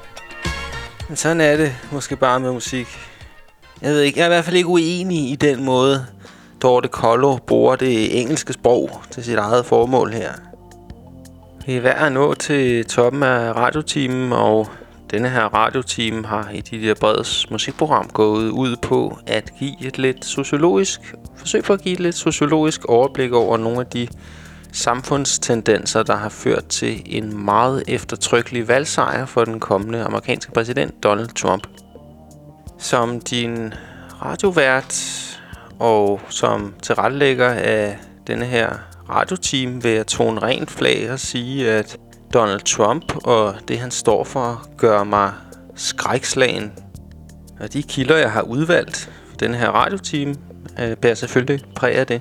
A: Men sådan er det måske bare med musik. Jeg ved ikke, jeg er i hvert fald ikke uenig i den måde, Dorte Kollo bruger det engelske sprog til sit eget formål her. Vi er værd at nå til toppen af radiotimen, og denne her radioteam har i D J Breds musikprogram gået ud på at give et lidt sociologisk forsøg for at give et lidt sociologisk overblik over nogle af de samfundstendenser, der har ført til en meget eftertrykkelig valgsejr for den kommende amerikanske præsident Donald Trump. Som din radiovært og som tilrettelægger af denne her radioteam vil jeg tone rent flag og sige, at Donald Trump og det, han står for, gør mig skrækslagen. Og de kilder, jeg har udvalgt for denne her radioteam, øh, bærer selvfølgelig præg af det.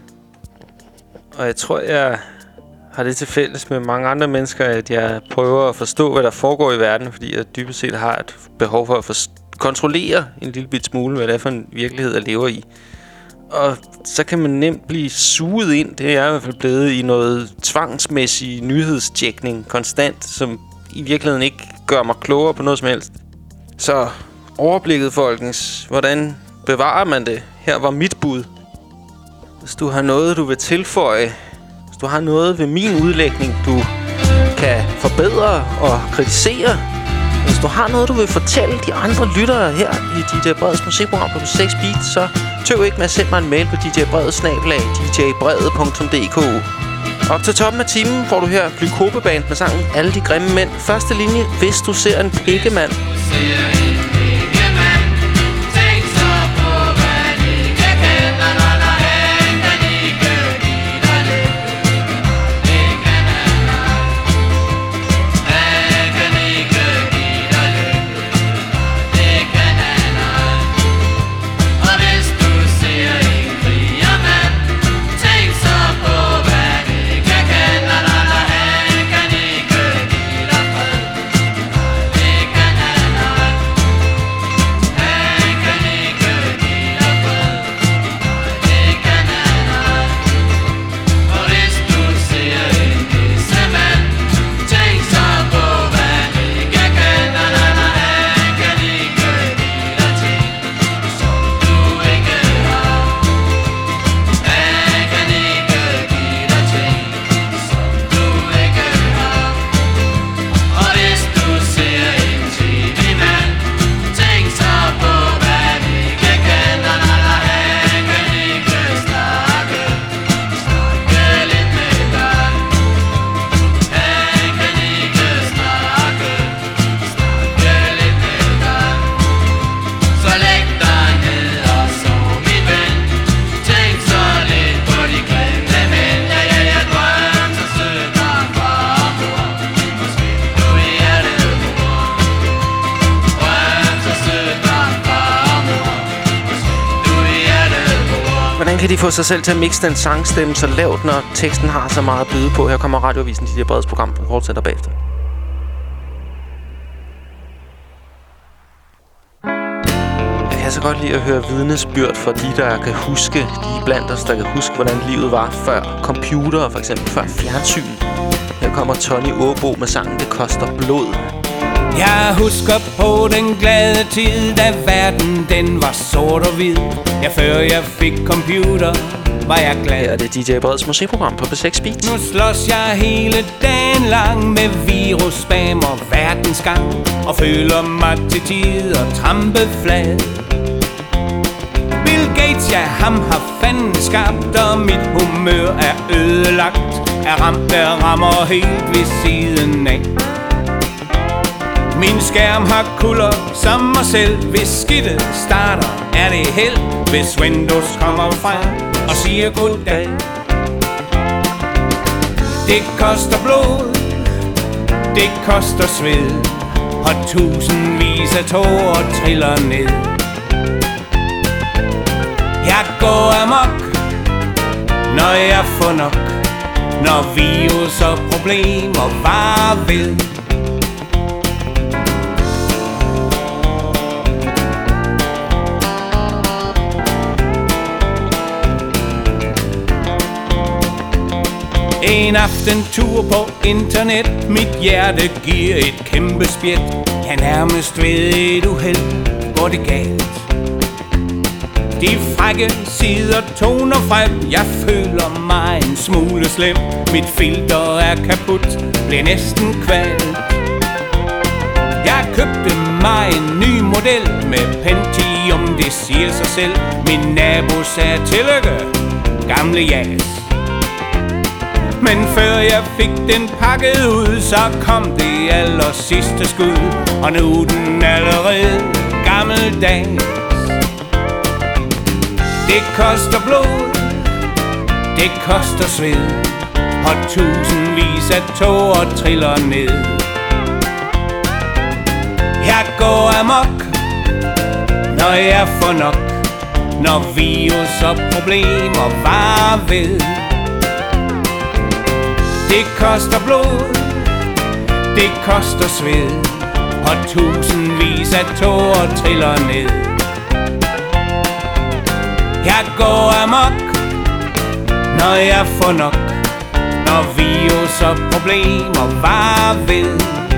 A: Og jeg tror, jeg har det til fælles med mange andre mennesker, at jeg prøver at forstå, hvad der foregår i verden, fordi jeg dybest set har et behov for at forst- kontrollere en lille bit smule, hvad det er for en virkelighed, jeg lever i. Og så kan man nemt blive suget ind. Det er i hvert fald blevet i noget tvangsmæssig nyhedstjekning konstant, som i virkeligheden ikke gør mig klogere på noget som helst. Så overblikket, folkens. Hvordan bevarer man det? Her var mit bud. Hvis du har noget, du vil tilføje, hvis du har noget ved min udlægning, du kan forbedre og kritisere, hvis du har noget, du vil fortælle de andre lyttere her i D J Breds musikprogram på P seks Beats, så tøv ikke med at sende mig en mail på d j brede snabel-a d j brede punktum d k. Op til toppen af timen får du her Glykobeband med sangen Alle de grimme mænd. Første linje, hvis du ser en pikkemand.
B: Take
A: kan de få sig selv til at mixe den sangstemme så lavt, når teksten har så meget at byde på. Her kommer Radioavisen, de der breds program, fortsætter bagefter. Jeg kan så godt lide at høre vidnesbyrd for de, der kan huske, de blandt os, der kan huske, hvordan livet var før computer, for eksempel før fjernsyn. Her kommer Tony Aabo med sangen Det Koster Blod.
E: Jeg husker på den glade tid, da verden den var sort og hvid. Ja, før jeg fik computer, var jeg glad.
A: Her er det D J Breds musikprogram på P seks Beat.
E: Nu slås jeg hele dagen lang med virus, spam og verdensgang, og føler mig til tider trampeflad. Bill Gates, ja, ham har fanden skabt, og mit humør er ødelagt. Er ramt, der rammer helt ved siden af. Min skærm har kulder som mig selv. Hvis skidtet starter, er det held. Hvis Windows kommer frem og siger goddag. Det koster blod, det koster sved, og tusindvis af tårer triller ned. Jeg går amok, når jeg får nok, når virus og problemer varer ved. En aftentur på internet, mit hjerte giver et kæmpe spjæt. Jeg nærmest ved et uheld, går det galt. De frække sider toner frem, jeg føler mig en smule slem. Mit filter er kaput, bliver næsten kvalt. Jeg købte mig en ny model med Pentium, det siger sig selv. Min nabo sagde tillykke, gamle jas. Men før jeg fik den pakket ud, så kom det aller sidste skud, og nu er den allerede gammeldags. Det koster blod, det koster sved, og tusindvis af tårer triller ned. Jeg går amok, når jeg får nok, når virus og problemer varer ved. Det koster blod, det koster sved, og tusindvis af tårer triller ned. Jeg går amok, når jeg får nok, når virus og problemer varer ved.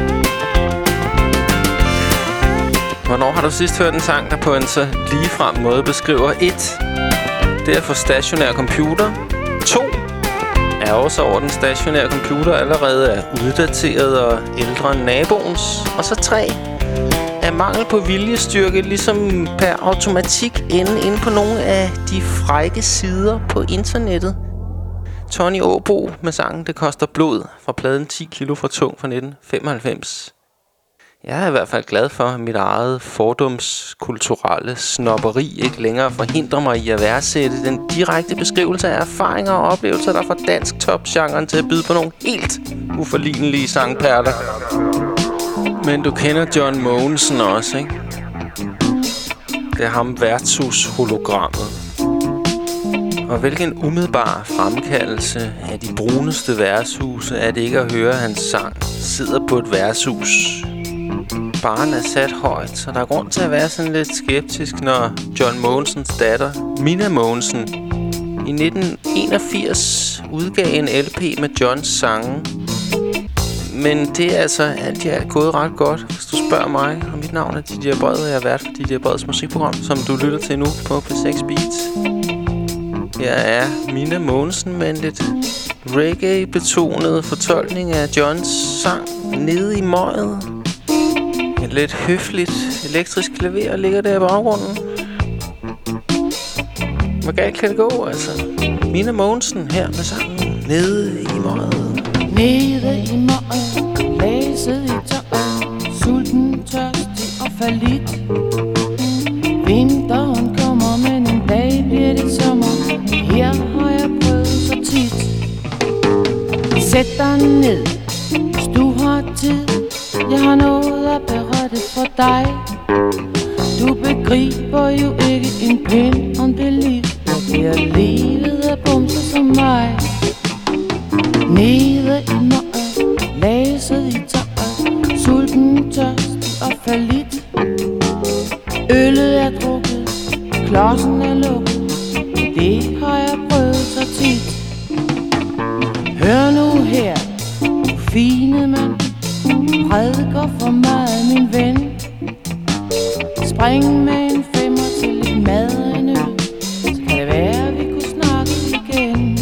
A: Hvornår har du sidst hørt en sang, der på en så ligefrem måde beskriver et, det at få stationær computer, to, er også over den stationære computer allerede er uddateret og ældre end naboens, og så tre, er mangel på viljestyrke ligesom per automatik ende inde på nogle af de frække sider på internettet. Tony Aabo med sangen Det Koster Blod fra pladen ti kilo fra tung fra nitten femoghalvfems. Jeg er i hvert fald glad for, at mit eget fordomskulturelle snobberi ikke længere forhindrer mig i at værdsætte den direkte beskrivelse af erfaringer og oplevelser, der får dansk top-genren til at byde på nogle helt uforlignelige sangperler. Men du kender John Mogensen også, ikke? Det er ham værtshus-hologrammet. Og hvilken umiddelbar fremkaldelse af de bruneste værtshuse er det ikke at høre hans sang Sidder på et værtshus. Barren er sat højt, så der er grund til at være sådan lidt skeptisk, når John Mogensens datter, Minna Mogensen, i nitten enogfirs udgav en L P med Johns sange. Men det er altså alt i alt gået ret godt, hvis du spørger mig. Og mit navn er D J Bred, og jeg er vært for D J Breds musikprogram, som du lytter til nu på P seks Beat. Her er Minna Mogensen med en lidt reggae-betonet fortolkning af Johns sang Nede i møget. Et lidt høfligt elektrisk klaver ligger der i baggrunden. Hvor galt kan det gå, altså? Minna Mogensen her med sangen Nede i møget.
J: Nede i møget, læset i tøjet, sulten, tørstig og fallit. Vinteren kommer, men en dag bliver det sommer. Her har jeg prøvet så tit. Sæt dig ned, hvis du har tid. Jeg har noget at berette for dig. Du begriber jo ikke en pind om det liv, jeg Det er livet af bumser som mig. Nede i møget, læset i tøjet, sulten, tørst og fallit. Øllet er drukket, klodsen er lukket, det har jeg prøvet så tit. Hør nu her, du fine mand, prædiker for meget, min ven. Spring med en femmer til lidt mad og en øl, så kan det være, vi kunne snakke igen.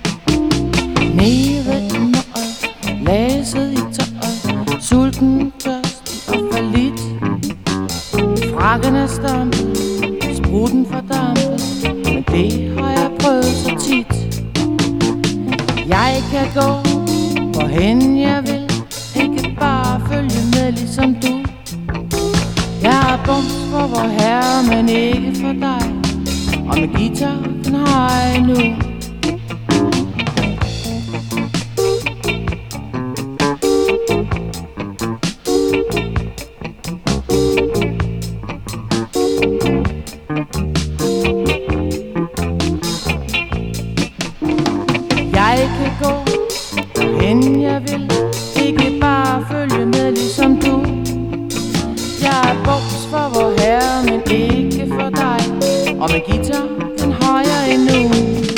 J: Nede i møget, læset i tøjet, sulten, tørst og fallit. Frakken er stampet, spruten fordampet, men det har jeg prøvet så tit. Jeg kan gå, hvorhen jeg vil, ikke bare følge med ligesom du. Jeg har bums for vor herre, men ikke for dig, og med guitar, den har jeg nu. Jeg kan gå, hvorhen jeg vil, ikke bare følge med ligesom du. Jeg er bums for vor herre, men ikke for dig, og med guitar, den har jeg endnu.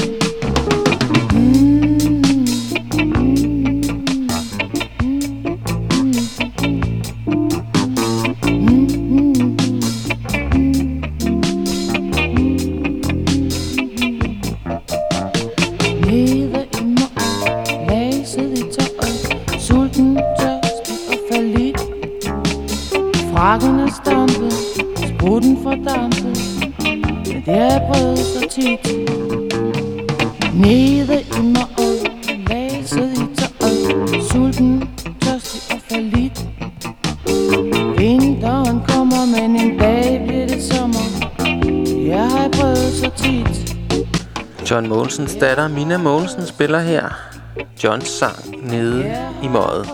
J: Nede i mørket, læset i tøjet, sulten, tørst og fallit. Frakken er stampet, spruten fordampet, men det har jeg prøvet så tit. Nede i mørket, læset i tøjet, sulten, tørst og fallit. Vinteren kommer, men en dag bliver det sommer, det har jeg prøvet så tit.
A: John Mogensens datter Minna Mogensen spiller her Johns sang Nede i møget.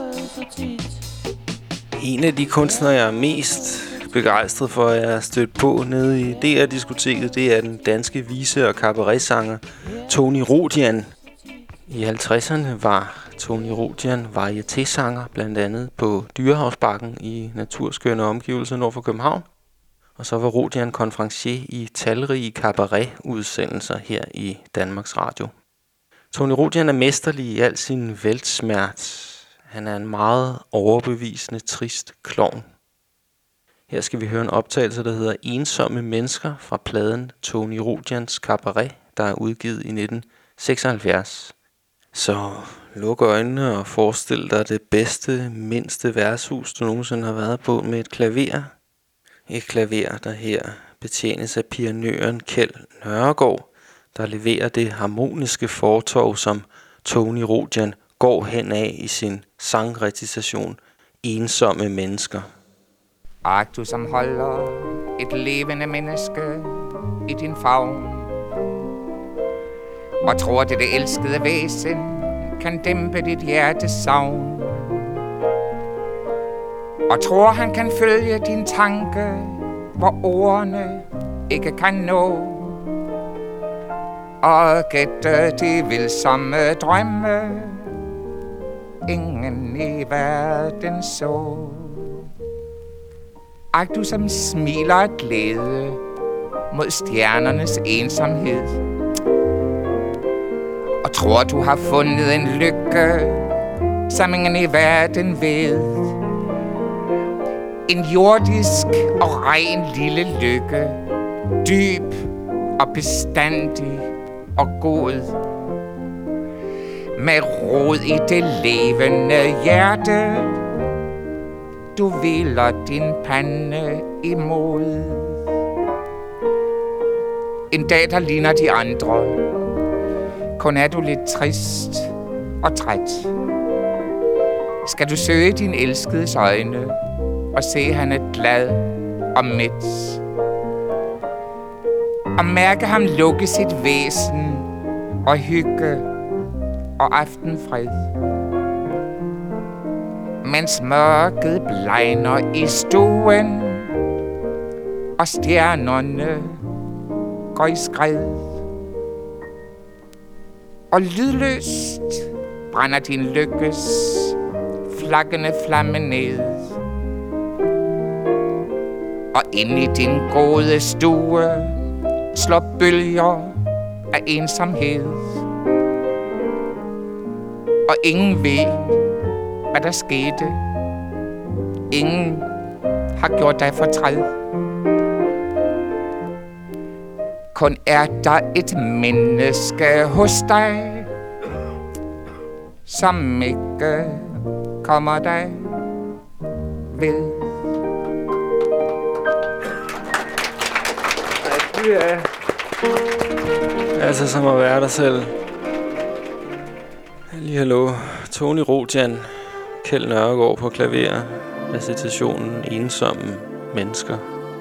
A: En af de kunstnere, jeg er mest begejstret for, at jeg er stødt på nede i D R-diskoteket, det er den danske vise- og cabaretsanger Tony Rodian. I halvtredserne var Tony Rodian varietésanger, blandt andet på Dyrehavsbakken i naturskønne omgivelser nord for København. Og så var Rodian konferencier i talrige cabaret-udsendelser her i Danmarks Radio. Tony Rodian er mesterlig i al sin veltsmert. Han er en meget overbevisende, trist klovn. Her skal vi høre en optagelse, der hedder Ensomme Mennesker fra pladen Tony Rodians Cabaret, der er udgivet i nitten seksoghalvfjerds. Så luk øjnene og forestil dig det bedste, mindste værtshus, du nogensinde har været på med et klaver. Et klaver, der her betjenes af pionøren Kjeld Nørregaard, der leverer det harmoniske fortov, som Tony Rodian går hen af i sin sangrecitation Ensomme Mennesker.
K: Ak, du som holder et levende menneske i din favn, og tror det det elskede væsen kan dæmpe dit hjertes savn, og tror han kan følge din tanke, hvor ordene ikke kan nå, og gætte de vilsomme drømme ingen i verden så. Ak, du som smiler af glæde mod stjernernes ensomhed, og tror du har fundet en lykke, som ingen i verden ved. En jordisk og ren lille lykke, dyb og bestandig og god, med rod i det levende hjerte, du hviler din pande imod. En dag, der ligner de andre, kun er du lidt trist og træt. Skal du søge din elskedes øjne og se, han er glad og mæt, og mærke ham lukke sit væsen og hygge og aftenfred, mens mørket blegner i stuen og stjernerne går i skred. og lydløst brænder din lykkes flakkende flamme ned. Og inde i din gode stue slår bølger af ensomhed. Og ingen ved, hvad der skete. Ingen har gjort dig fortræd. Kun er der et menneske hos dig, som ikke kommer dig ved.
A: Ja. Altså som at være dig selv. Lige hallo. Tony Rodjan, Kjeld Nørgaard på klaver. Recitationen Ensomme Mennesker.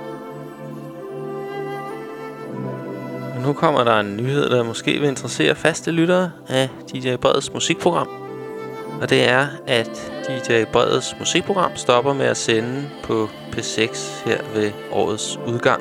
A: Og nu kommer der en nyhed, der måske vil interessere faste lyttere af D J Breds musikprogram. Og det er, at D J Breds musikprogram stopper med at sende på P seks her ved årets udgang.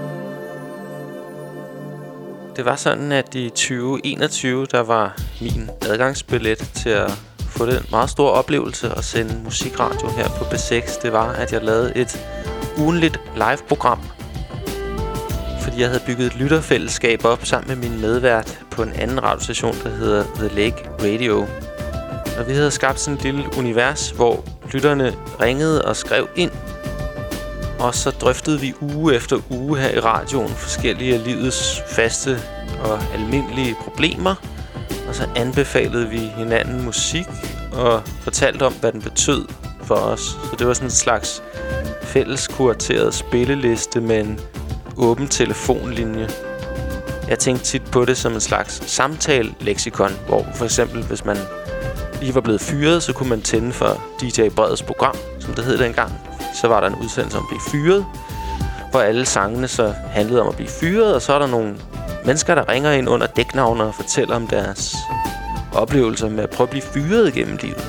A: Det var sådan, at i tyve enogtyve, der var min adgangsbillet til at få den meget store oplevelse at sende musikradio her på P seks. Det var, at jeg lavede et ugenligt live-program. Fordi jeg havde bygget et lytterfællesskab op sammen med min medvært på en anden radiostation, der hedder The Lake Radio. Og vi havde skabt sådan et lille univers, hvor lytterne ringede og skrev ind. Og så drøftede vi uge efter uge her i radioen forskellige af livets faste og almindelige problemer. Og så anbefalede vi hinanden musik og fortalte om, hvad den betød for os. Så det var sådan en slags fælles kurateret spilleliste med en åben telefonlinje. Jeg tænkte tit på det som en slags samtale-leksikon, hvor for eksempel, hvis man lige var blevet fyret, så kunne man tænde for D J Breds program, som det hed dengang. Så var der en udsendelse om at blive fyret, hvor alle sangene så handlede om at blive fyret, og så er der nogle mennesker, der ringer ind under dæknavne og fortæller om deres oplevelser med at prøve at blive fyret gennem livet.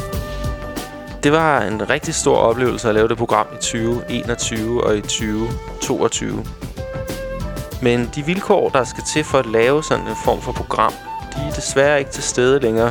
A: Det var en rigtig stor oplevelse at lave det program i tyve enogtyve og i tyve toogtyve. Men de vilkår, der skal til for at lave sådan en form for program, de er desværre ikke til stede længere.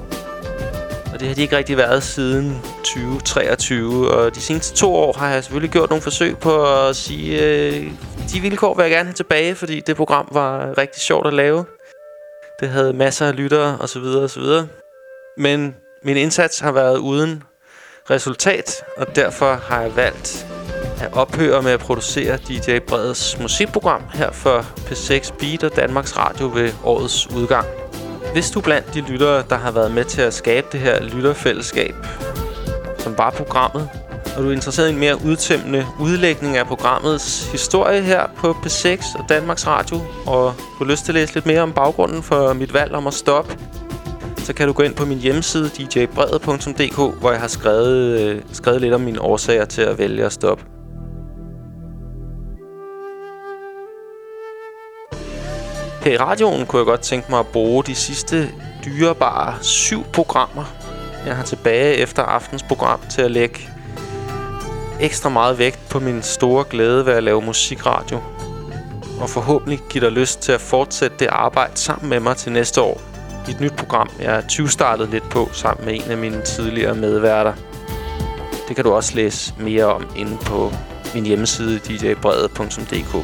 A: Og det har de ikke rigtig været siden tyve treogtyve, og de seneste to år har jeg selvfølgelig gjort nogle forsøg på at sige, øh, de vilkår vil jeg gerne have tilbage, fordi det program var rigtig sjovt at lave. Det havde masser af lyttere osv. osv. Men min indsats har været uden resultat, og derfor har jeg valgt at ophøre med at producere D J Breds musikprogram her for P seks Beat og Danmarks Radio ved årets udgang. Hvis du blandt de lyttere, der har været med til at skabe det her lytterfællesskab, som var programmet, og du er interesseret i en mere udtømmende udlægning af programmets historie her på P seks og Danmarks Radio, og du har lyst til at læse lidt mere om baggrunden for mit valg om at stoppe, så kan du gå ind på min hjemmeside d j brede punktum d k, hvor jeg har skrevet, øh, skrevet lidt om mine årsager til at vælge at stoppe. Her i radioen kunne jeg godt tænke mig at bruge de sidste dyrebare syv programmer, jeg har tilbage efter aftens program, til at lægge ekstra meget vægt på min store glæde ved at lave musikradio. Og forhåbentlig give dig lyst til at fortsætte det arbejde sammen med mig til næste år i et nyt program, jeg er tyve-startet lidt på sammen med en af mine tidligere medværter. Det kan du også læse mere om inde på min hjemmeside d j brede punktum d k.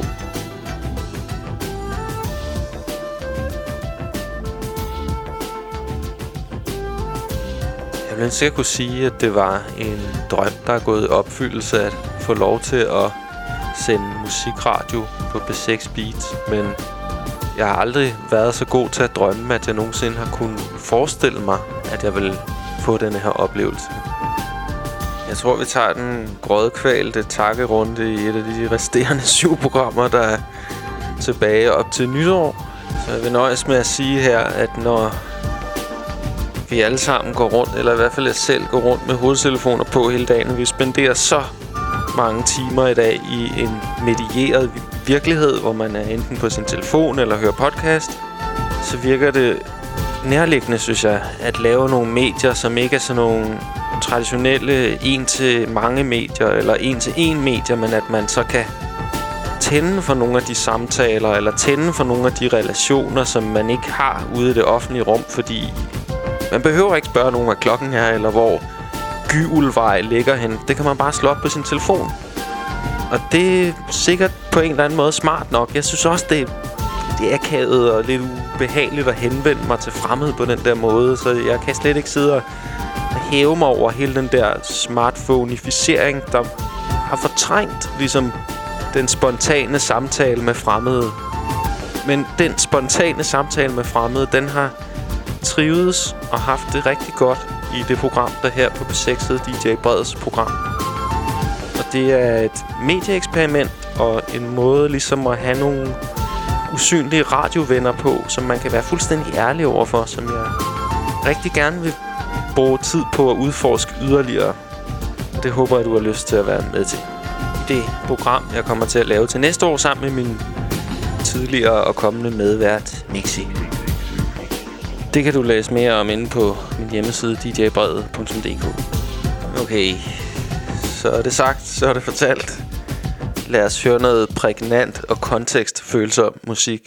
A: Jeg vil sikkert kunne sige, at det var en drøm, der er gået i opfyldelse at få lov til at sende musikradio på P seks Beat, men jeg har aldrig været så god til at drømme, at jeg nogensinde har kunnet forestille mig, at jeg vil få denne her oplevelse. Jeg tror, vi tager den grådkvalte takkerunde i et af de resterende syv programmer, der er tilbage op til nytår. Så jeg vil nøjes med at sige her, at når vi alle sammen går rundt, eller i hvert fald jeg selv går rundt med hovedtelefoner på hele dagen, og vi spenderer så mange timer i dag i en medieret virkelighed, hvor man er enten på sin telefon eller hører podcast, så virker det nærliggende, synes jeg, at lave nogle medier, som ikke er sådan nogle traditionelle en-til-mange medier, eller en-til-en medier, men at man så kan tænde for nogle af de samtaler, eller tænde for nogle af de relationer, som man ikke har ude i det offentlige rum, fordi man behøver ikke spørge nogen, hvad klokken er, eller hvor Gyulvej ligger hen. Det kan man bare slå op på sin telefon. Og det er sikkert på en eller anden måde smart nok. Jeg synes også, det, det er akavet og lidt ubehageligt at henvende mig til fremmede på den der måde. Så jeg kan slet ikke sidde og hæve mig over hele den der smartphoneificering, der har fortrængt ligesom den spontane samtale med fremmede. Men den spontane samtale med fremmede, den har trivedes og haft det rigtig godt i det program, der her på B seks D J Breds program. Og det er et medieeksperiment og en måde ligesom at have nogle usynlige radiovenner på, som man kan være fuldstændig ærlig overfor, som jeg rigtig gerne vil bruge tid på at udforske yderligere. Det håber jeg, du har lyst til at være med til. I det program, jeg kommer til at lave til næste år sammen med min tidligere og kommende medvært, Mixi. Det kan du læse mere om inde på min hjemmeside d j brede punktum d k. Okay, så er det sagt, så er det fortalt. Lad os høre noget prægnant og kontekstfølsom musik.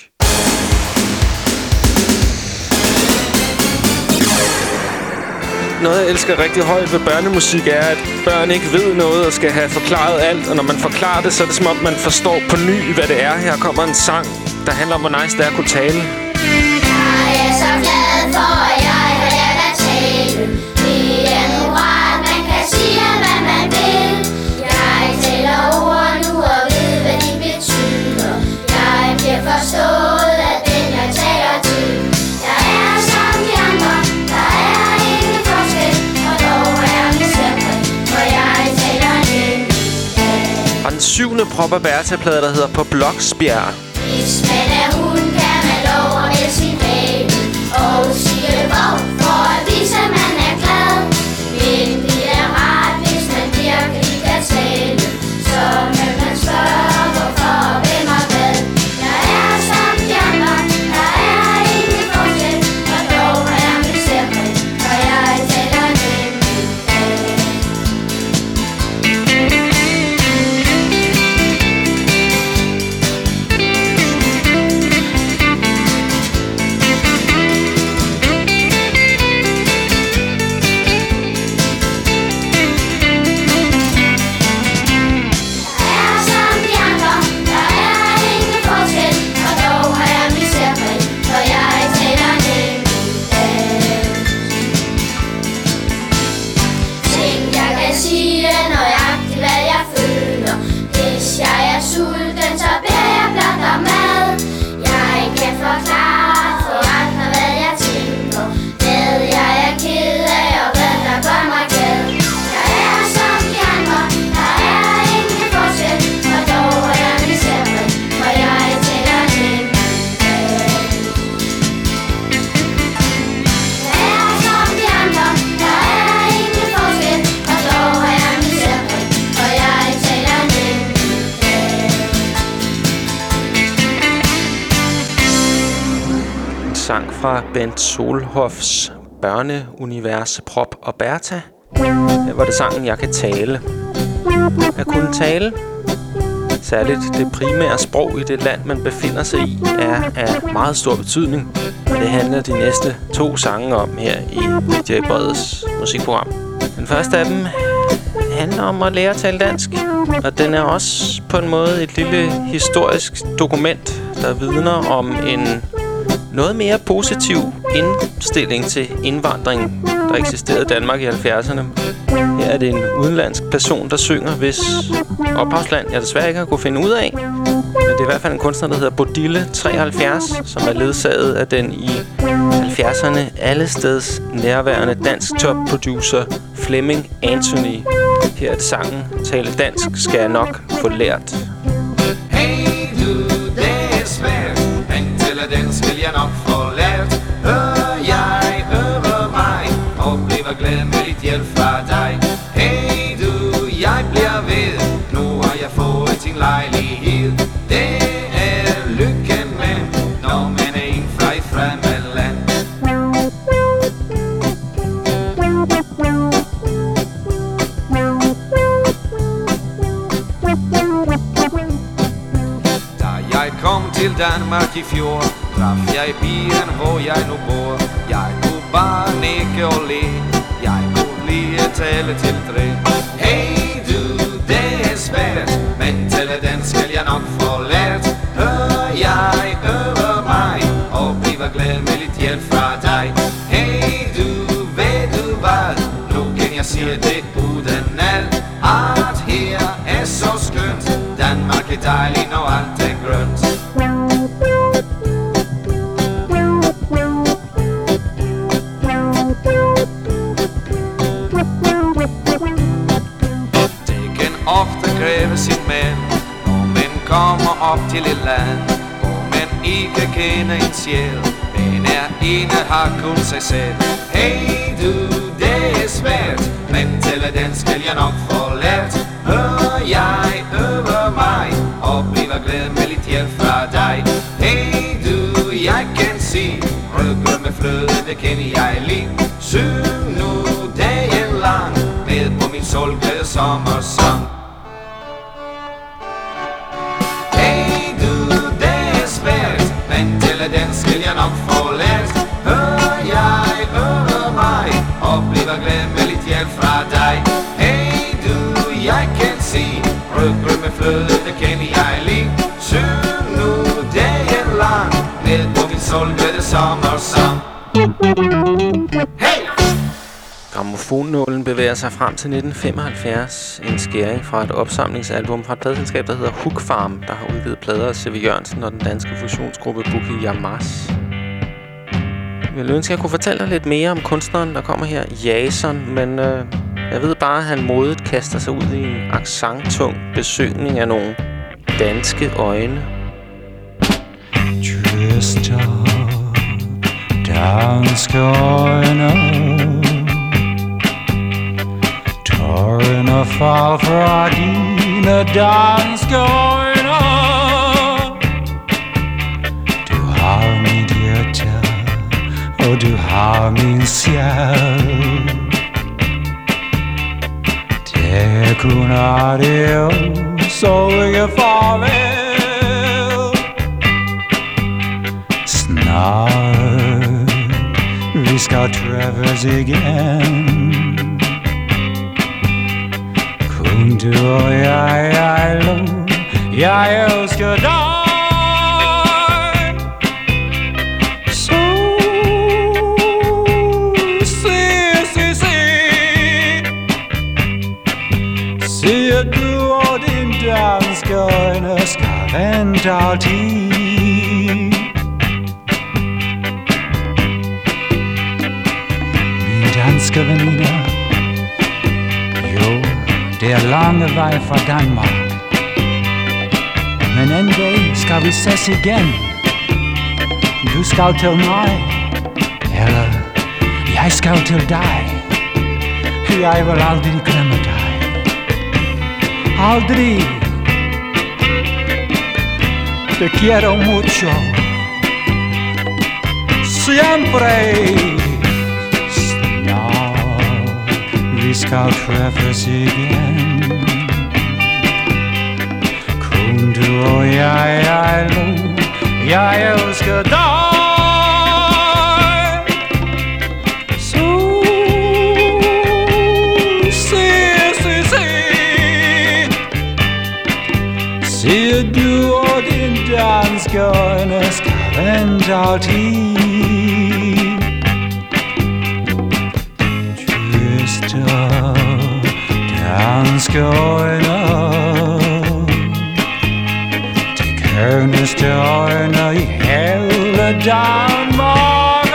A: Noget, jeg elsker rigtig højt ved børnemusik, er, at børn ikke ved noget og skal have forklaret alt. Og når man forklarer det, så er det som om, man forstår på ny, hvad det er. Her kommer en sang, der handler om, hvor nice det er at kunne tale.
L: Jeg er så glad for, at jeg har lært at tale. Det er nu rart, man kan sige, hvad man vil. Jeg tæller ord nu og ved, hvad de betyder. Jeg bliver forstået af den, jeg taler til. Jeg er som de andre, der er ingen forskel. Og dog er min særpræg, for jeg taler nemt.
A: Og den syvende Prop og Bertha-plade, der hedder På Bloksbjerg.
L: Hvis man er hund, kan man lov at melde sin baby og sige hvor, for at vise, at man er glad. Men det er rart, hvis man virkelig kan tale, så man kan spørge, hvorfor og hvem og hvad. Jeg er som de andre, der er ingen forskel, og dog er min særpræg, for jeg taler nemt.
A: Sang fra Bent Solhoffs børneunivers Prop og Bertha. Her var det sangen Jeg kan tale. At kunne tale, særligt det primære sprog i det land, man befinder sig i, er af meget stor betydning. Og det handler de næste to sange om her i D J Breds musikprogram. Den første af dem handler om at lære at tale dansk. Og den er også på en måde et lille historisk dokument, der vidner om en noget mere positiv indstilling til indvandring, der eksisterede i Danmark i halvfjerdserne. Her er det en udenlandsk person, der synger, hvis ophavsland jeg desværre ikke har kunne finde ud af. Men det er i hvert fald en kunstner, der hedder Bodille treoghalvfjerds, som er ledsaget af den i halvfjerdserne allesteds nærværende dansk topproducer Flemming Anthony. Her er det sangen Tale dansk skal jeg nok få lært.
M: Hey du, det er svært, men tale dansk vil jeg nok få lært. Hør jeg øver mig og bliver glad med lidt hjælp fra dig. Hey du, jeg bliver ved, nu har jeg fået din lejlighed. Det er lykken med, når man er en fra et fremmed land. jeg kom til Danmark i fjor, traf jeg pigen, hvor jeg nu bor. Jeg kunne bare nikke og le, jeg kunne lige tale til tre. Hey du, det er svært, men tale den skal jeg nok få lært. Hør jeg over mig, og bliver glad med lidt hjælp fra dig. Hey du, ved du hvad, nu kan jeg sige det uden alt. At her er så skønt, Danmark er dejlig, når alt er grønt. Det kan ofte kræve sin mand, når man kommer op til et land, hvor man ikke kender en sjæl. Men er ene har kun sig selv. Hey du, det er svært, men tælle den skal jeg nok få lært. Hør jeg over mig, og bliver glad med lidt hjælp fra dig. Hey du, jeg kan sige, rødgrød med fløde, det kender jeg lige. Syng nu dagen lang, med på min solglade sommersang. Hey du, det er svært, men tælle den skal jeg nok få lært. Hør jeg over mig, og bliver glad med lidt hjælp fra dig. Hey du, jeg kan sige, rødgrød med fløde, det kender jeg lige. Syng nu dagen lang, med på min solglade sommersang. Hey!
A: Grammofonnålen bevæger sig frem til nitten femoghalvfjerds. En skæring fra et opsamlingsalbum fra et pladeselskab, der hedder Hook Farm, der har udgivet plader af C V Jørgensen og den danske fusionsgruppe Boogie Yamas. Jeg ville ønske, at jeg kunne fortælle dig lidt mere om kunstneren, der kommer her, Jason, men øh, jeg ved bare, at han modigt kaster sig ud i en accenttung besøgning af nogle danske øjne.
E: Trøster, danske øjne, tårerne fald fra dine danske øjne. Du har mit hjerte, og du har min sjæl. Det kunne adios, så ikke farvel. Snart vi skal træffes igen. Kun du og jeg, jeg lov, jeg elsker dig. Siger du, og din danske øjne skal vente altid. Min danske veninde, jo, det er lange vej fra Danmark, men en dag skal vi ses igen. Du skal til mig, eller jeg skal til dig. Jeg vil aldrig glemme dig. Aldrig. Te quiero mucho. Siempre. Snart vi skal træffes igen. Kun du og jeg, jeg lov, jeg elsker dig. Siger du, og din danske øjne skal vente altid. Trøster, danske øjne, de kønneste øjne i hele Danmark.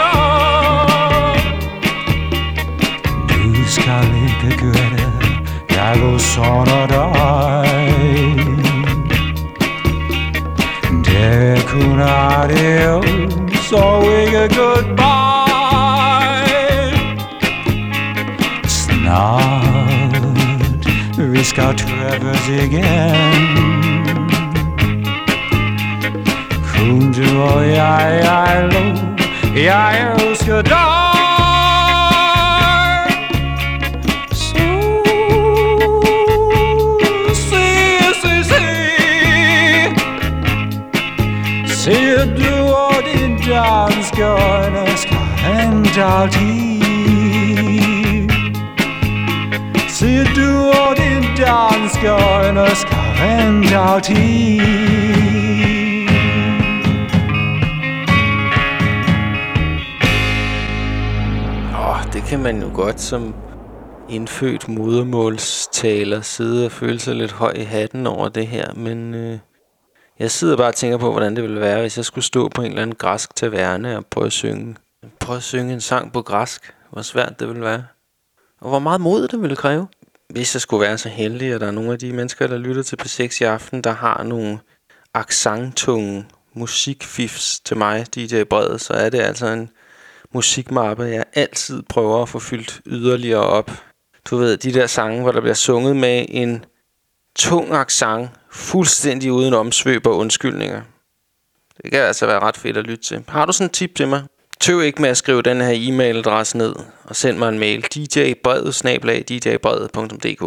E: Du skal ikke græde, jeg vil savne dig. Det kunne adios, og ikke goodbye. Snart vi skal træffes igen. Kun du og jeg, jeg lov, jeg elsker dig. Ser du og din danske øjne skræmt altid? Ser du og din danske øjne skræmt altid?
A: Åh, det kan man jo godt som indfødt modermålstaler sidde og føle sig lidt høj i hatten over det her, men øh, jeg sidder bare og tænker på, hvordan det ville være, hvis jeg skulle stå på en eller anden græsk taverne og prøve at synge. Prøve at synge en sang på græsk. Hvor svært det ville være. Og hvor meget mod det ville kræve. Hvis jeg skulle være så heldig, at der er nogle af de mennesker, der lytter til P seks i aften, der har nogle accenttunge musikfifs til mig, D J Brede, så er det altså en musikmappe, jeg altid prøver at få fyldt yderligere op. Du ved, de der sange, hvor der bliver sunget med en tung accent, fuldstændig uden omsvøb og undskyldninger. Det kan altså være ret fedt at lytte til. Har du sådan en tip til mig? Tøv ikke med at skrive den her e-mailadresse ned og send mig en mail. d j brede snabel-a d j brede punktum d k.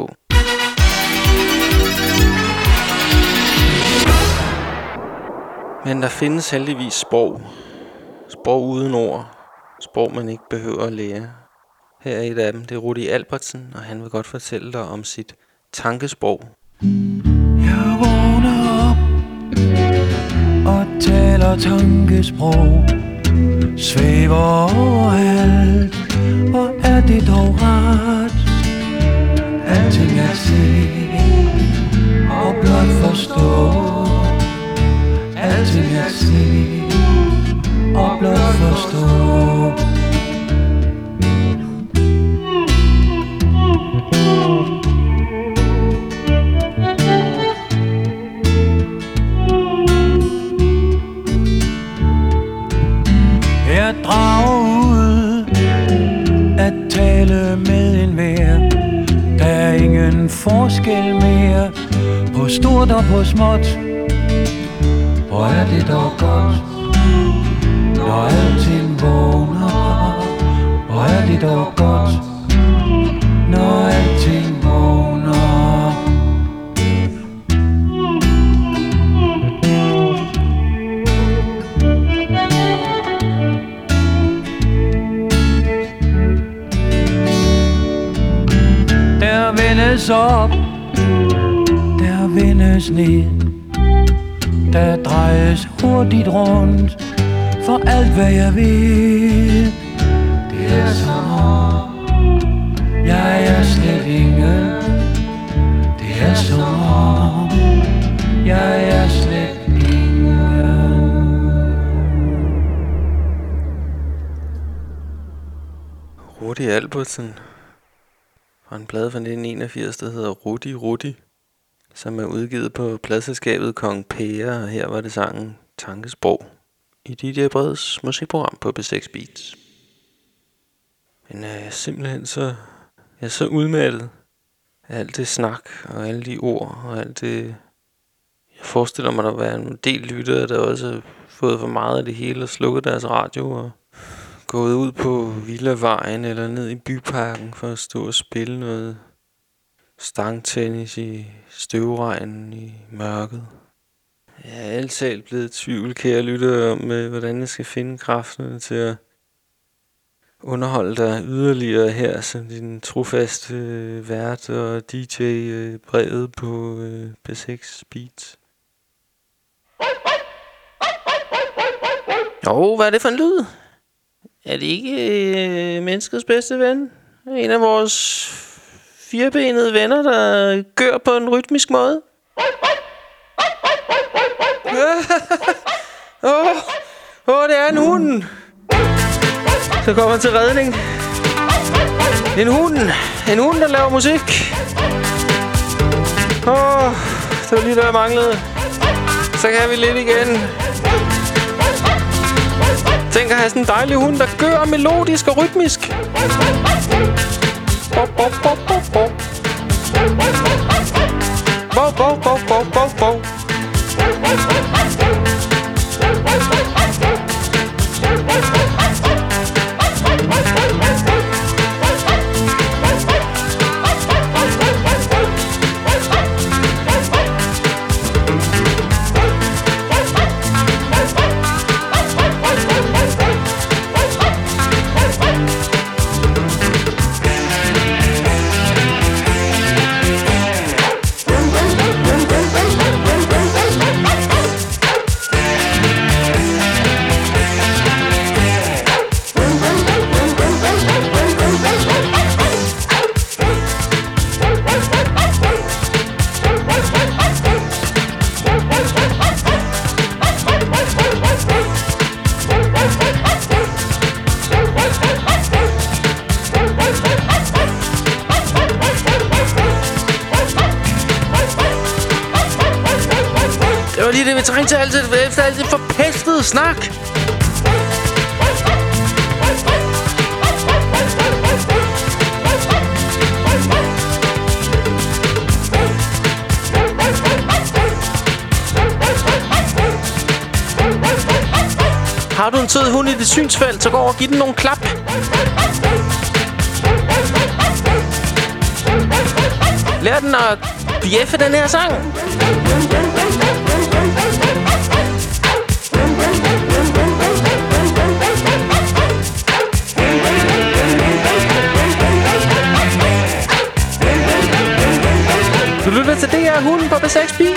A: Men der findes heldigvis sprog. Sprog uden ord. Sprog man ikke behøver at lære. Her er et af dem. Det er Rudi Albertsen, og han vil godt fortælle dig om sit tankesprog.
E: Jeg vågner op og taler tankesprog. Svæver overalt, hvor er det dog rart. Alting er set og blot forstå. Alting er set og blot forstå. Jeg drager ud at tale med enhver. Der er ingen forskel mere på stort og på småt. Hvor er det dog godt, når alting vågner. Hvor er det dog godt, når alting vågner. Der vendes op, der vendes ned. Der drejes hurtigt rundt for alt hvad jeg ved. Det er som om jeg er slet ingen. Det er som om jeg er slet ingen.
A: Rudi Albertsen fra en plade fra nitten enogfirs, der hedder Rudi Rudi, som er udgivet på pladselskabet Kong Pære, og her var det sangen Tankesprog i D J Bredes musikprogram på P seks Beats. Men jeg er simpelthen så, jeg er så udmattet af alt det snak og alle de ord og alt det. Jeg forestiller mig, at der var en del lyttere, der også har fået for meget af det hele og slukket deres radio og gået ud på Villavejen eller ned i byparken for at stå og spille noget stangtennis i støvregnen i mørket. Jeg er altid blevet i tvivl, kære lyttere, om hvordan jeg skal finde kræfterne til at underholde dig yderligere her som din trofaste øh, vært og D J øh, Brede på øh, P seks Beats. Jo, hvad er det for en lyd? Er det ikke øh, menneskets bedste ven? En af vores firebenede venner, der gør på en rytmisk måde? Åh, oh, oh, det er en hund. Så kommer til redning. En hund. En hund, der laver musik. Åh, oh, det var lige der jeg manglede. Så kan vi lidt igen. Tænk at have sådan en dejlig hund, der gør melodisk og rytmisk. Bop, bop, bop, bop, bop. Bop, bop, bop, bop, bop, bop. vi trænger til altid efter alt det forpestede snak. Har du en sød hund i dit synsfelt, så gå over og giv den nogle klap. Lær den at bjeffe den her sang. Du lytter til det her Hunden på B seks Beat.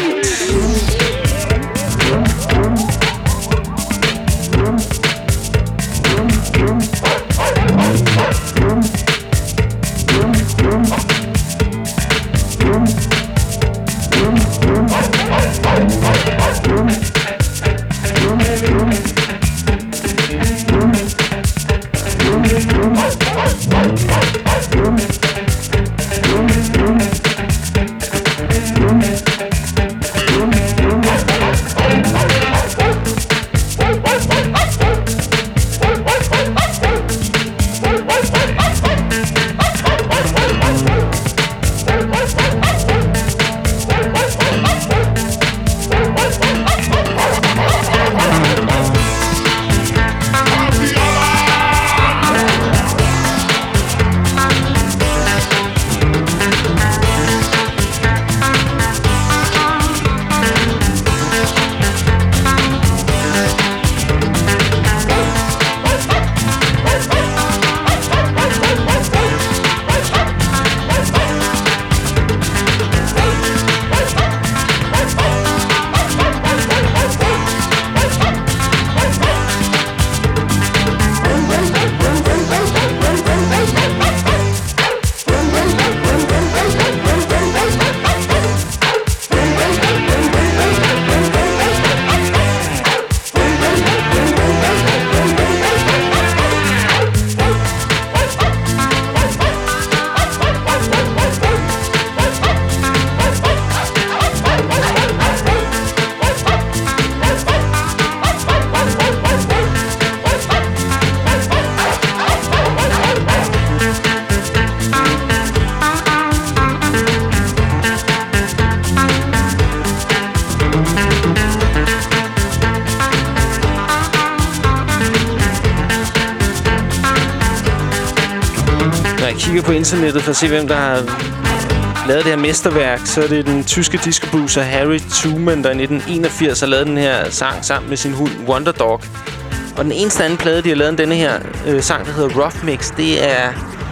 A: På internettet for at se, hvem der har lavet det her mesterværk, så er det den tyske discobuser Harry Truman, der i nitten enogfirs har lavet den her sang sammen med sin hund Wonder Dog. Og den eneste anden plade, de har lavet denne her øh, sang, der hedder Rough Mix, det er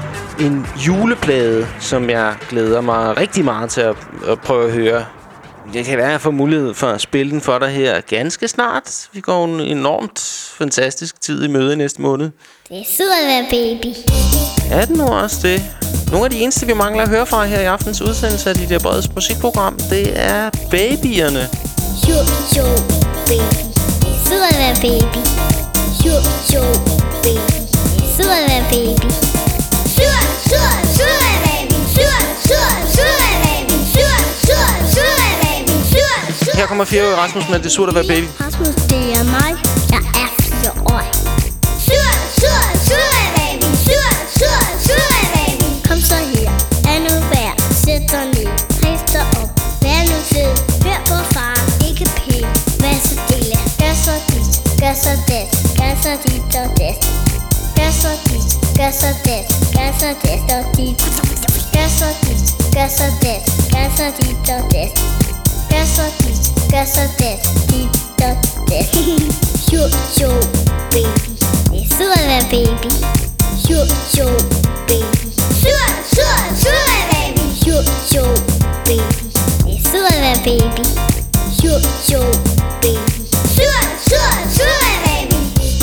A: en juleplade, som jeg glæder mig rigtig meget til at, at prøve at høre. Jeg kan være, at jeg får mulighed for at spille den for dig her ganske snart. Vi går en enormt fantastisk tid i møde næste måned.
L: Det er sødt at være baby.
A: Er det nu også det? Nogle af de eneste, vi mangler at høre fra her i aftens udsendelse af de der Breds musikprogram, det er babyerne.
L: Jo, jo, baby. Det er sødt at være baby. Jo, jo, baby. Det er sødt at være baby. Sur, sur, sur at baby. Sur, sur, sur at baby. Sur, sur, sur at baby. Sur, sur.
A: Her kommer fireårige Rasmus med Det er surt at være baby.
L: Rasmus, det er mig. Jeg er fire år. Sur, sur, sur at baby. Sur, sur, sur at baby. Kom så her. Er nu værd. Sæt dig ned. Rejs dig op. Vær nu sød. Hør på far. Ikke pæn. Vær så stille. Gør så dit. Gør så det. Gør så dit og det. Gør så dit. Gør så det. Gør så det og dit. Gør så dit. Gør så det. Gør så dit og det. Gør så dit. Gør så det. Dit og det. Jo, jo, baby. Det er sødt at være baby. Jo, jo, baby. Sur, sur, sur at baby. Jo, jo, baby. Det er sødt at være baby. Jo, jo, baby. Sur, sur, sur at baby.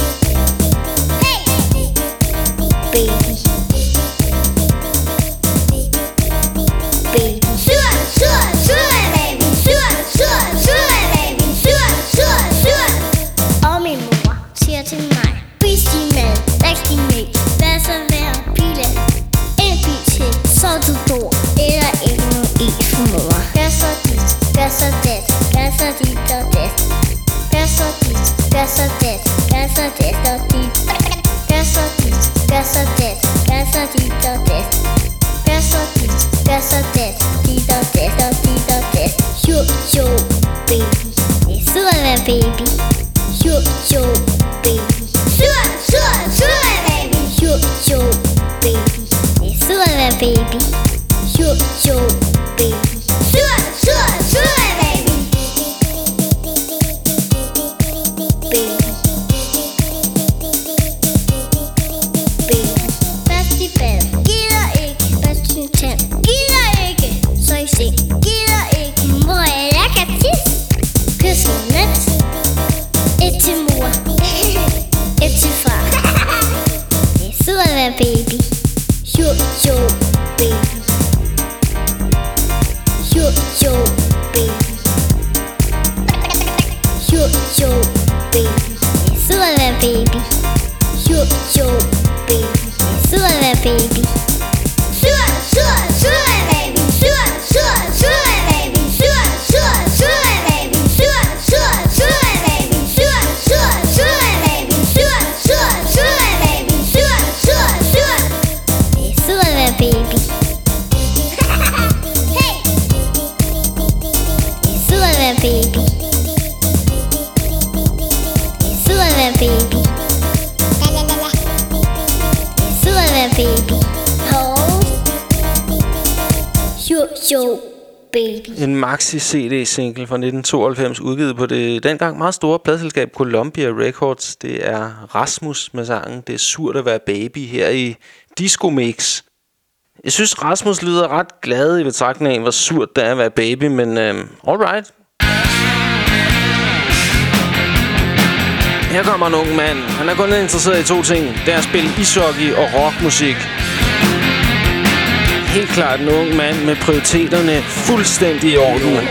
L: Hey, baby. Baby. Sur, sur, sur at baby. Sur, sur, sur at baby. Sur, sur, sur. Og min mor siger til mig: spis din mad, drik din mælk, lad så være pille. så det, gør så det og dit. Gør så dit, gør så det, gør så dit og det. Gør så dit, gør så det, dit og det og dit og det. Jo, jo, baby, det er sød at være baby. Jo, jo, baby. Sur, sur, sur baby. Jo, jo, baby, det er sød at være baby. Jo, jo, baby. Sur, sur, sur baby. Først i bad, gider ikke. Først i tand, gider ikke. Så i seng, gider ikke. Mor, jeg kan tisse. Kys i nat. Et til mor. Et til far. Det er sød at være baby. Jo, jo, baby. Jo, jo, baby. Jo, jo, baby. Det er sød at være baby. Jo, jo, baby. Det er sød at være baby. Sur, sur, sur baby. Sur, sur, sur baby. Sur, sur, sur baby. Sur, sur, sur baby. Sur, sur, sur baby. Sur, sur, sur baby. Sur, sur, sur. Det er sød at være baby. Hey. Det er sød at være baby. Det er sød at være baby. Det er sød at være baby. Oh. Jo, jo, baby.
A: En maxi-C D-single fra nitten tooghalvfems, udgivet på det dengang meget store pladselskab Columbia Records. Det er Rasmus med sangen Det er surt at være baby her i Disco Mix. Jeg synes, Rasmus lyder ret glad i betragtning af, hvor surt det er at være baby, men øhm, alright. Her kommer en ung mand. Han er kun interesseret i to ting. Det er at spille ishockey og rockmusik. Helt klart en ung mand med prioriteterne fuldstændig i orden.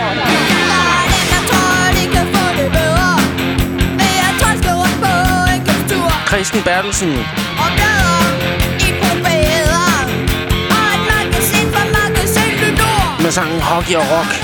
A: Christian Bertelsen. Med sangen Hockey og Rock.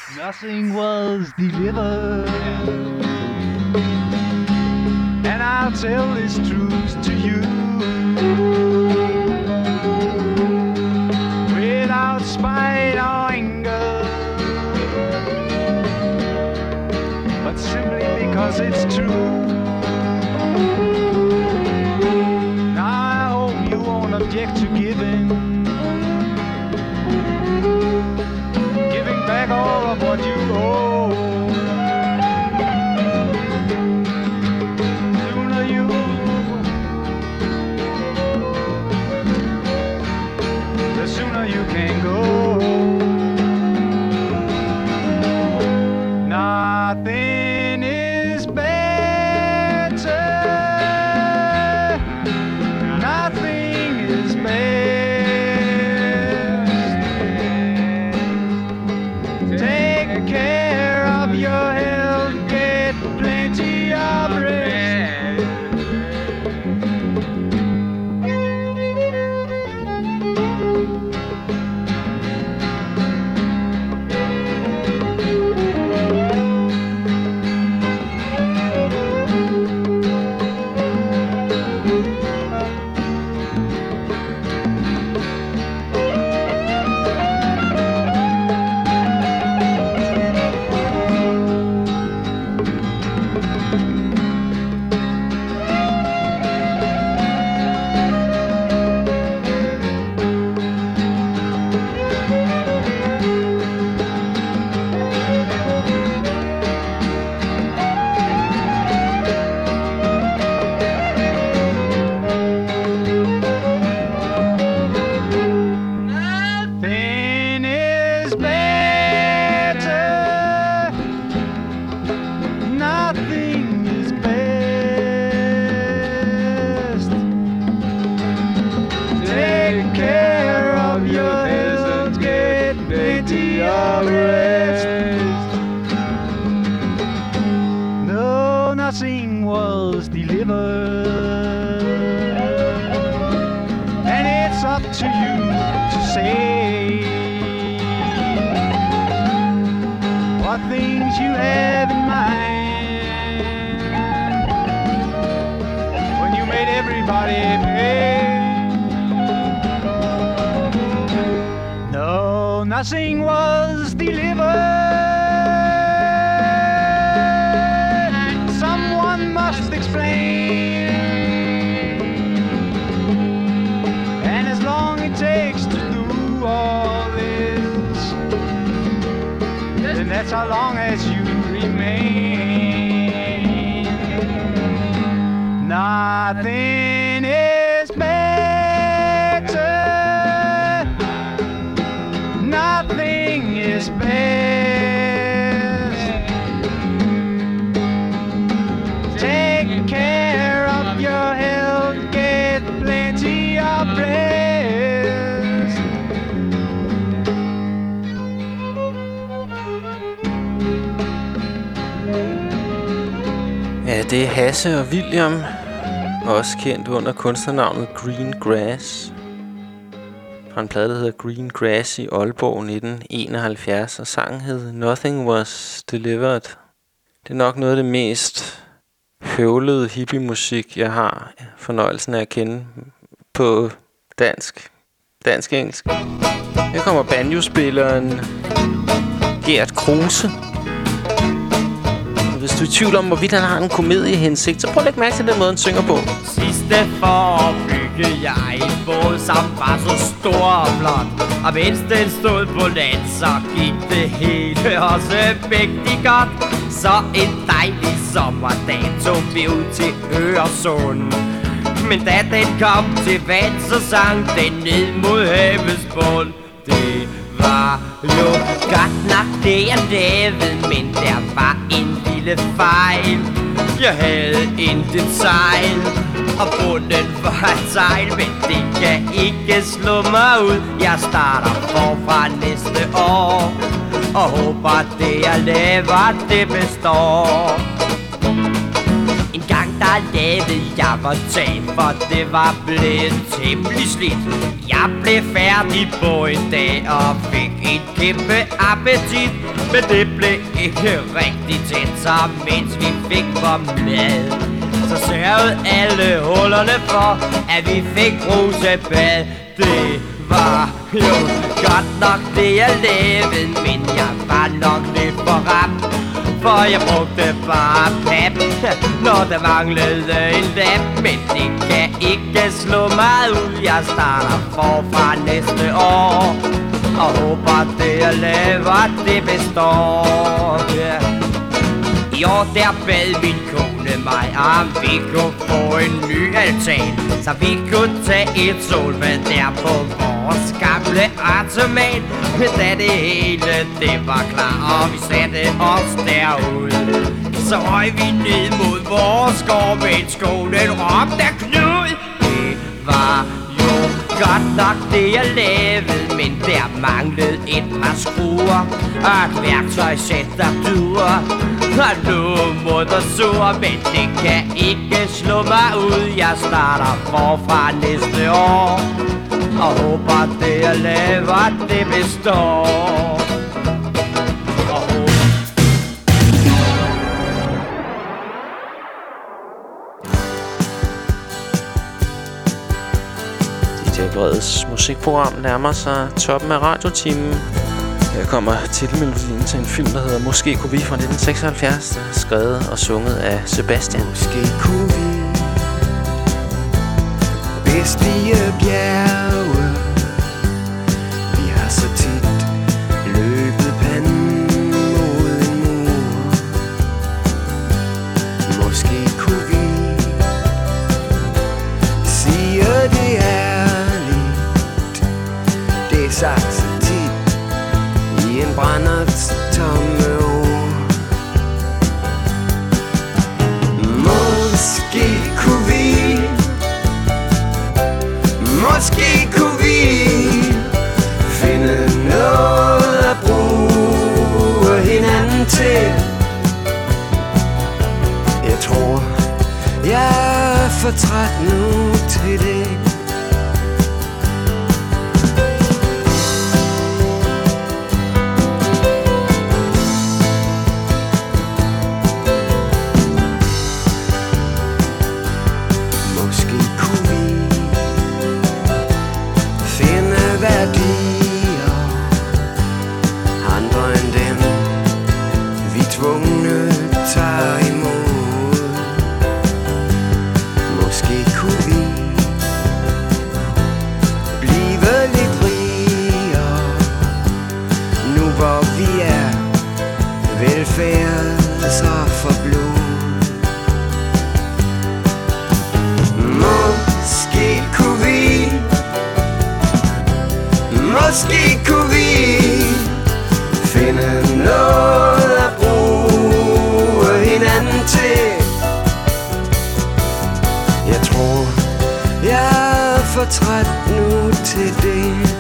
N: Nothing was delivered, and I'll tell this truth to you without spite or anger, but simply because it's true. Now I hope you won't object to giving Giving back all of what you owe. Sooner you The sooner you can go. Nothing is better. Nothing is best. Take care of your health, get plenty of rest. Nothing is better. Nothing is best. Take care of your health, get plenty of rest. No, nothing was delivered, and it's up to you to say what things you have in mind when you made everybody pay. No, nothing was delivered. Someone must explain, and as long it takes to do all this, then that's how long as you remain. Nothing is better. Nothing is best. Take care of your health, get plenty of rest.
A: Ja, det er Hasse og William, også kendt under kunstnernavnet Green Grass. Fra en plade, der hedder Green Grass i Aalborg nitten enoghalvfjerds, og sangen hed Nothing Was Delivered. Det er nok noget af det mest høvlede hippie-musik, jeg har fornøjelsen af at kende på dansk. Dansk-engelsk. Her kommer banjospilleren Gert Kruse. Hvis du er i tvivl om, hvorvidt han har en komediehensigt, så prøv at lægge mærke til den måde, han synger på.
O: Sidste for byggede jeg en båd, som var så stor og flot. Og mens den stod på land, så gik det hele også mægtig godt. Så en dejlig sommerdag tog vi ud til Øresund. Men da den kom til vand, så sang den ned mod havets bund. Det var jo godt nok det, jeg lavede, men der var en lille fejl. Jeg havde intet sejl, og bunden var et sejl, men det kan ikke slå mig ud. Jeg starter forfra næste år, og håber det jeg laver, det består. En gang der lavede jeg mig tag, for det var blevet temmelig slidt. Jeg blev færdig på en dag og fik en kæmpe appetit, men det blev ikke rigtig tæt, så mens vi fik vor mad, så sørgede alle hullerne for, at vi fik brusebad. Det var jo godt nok det jeg lavede, men jeg var nok lidt for ramt, for jeg brugte bare pap, når der manglede en lap. Men det kan ikke slå mig ud, jeg starter forfra næste år, og håber det jeg laver, det består. I år der bad min kone mig, om vi kunne få en ny altan, så vi kunne tage et solbad der på vores gamle automat. Men da det hele det var klar, og vi satte os derude, så røg vi ned mod vores gård, mens konen råbte Knud. Det var jo godt nok det jeg lavede, men der manglede et par skruer og et værktøjsæt der duer. Og nu mod og sur, men det kan ikke slå mig ud. Jeg starter forfra næste år, og håber det jeg laver, det består.
A: D J Breds musikprogram nærmer sig toppen af radiotimen. Her kommer titelmelodien til en film, der hedder Måske kunne vi fra nitten seksoghalvfjerds, skrevet og sunget af Sebastian.
G: Måske kunne vi bestige bjerge. Vi har så tit løbet panden mod en mur. Måske kunne vi sige det ærligt. Det er sagt så tit i en brandert tomme år. Måske kunne vi, måske kunne vi finde noget at bruge hinanden til. Jeg tror, jeg er for træt nu til det. Måske kunne vi finde noget at bruge hinanden til. Jeg tror, jeg er for træt nu til det.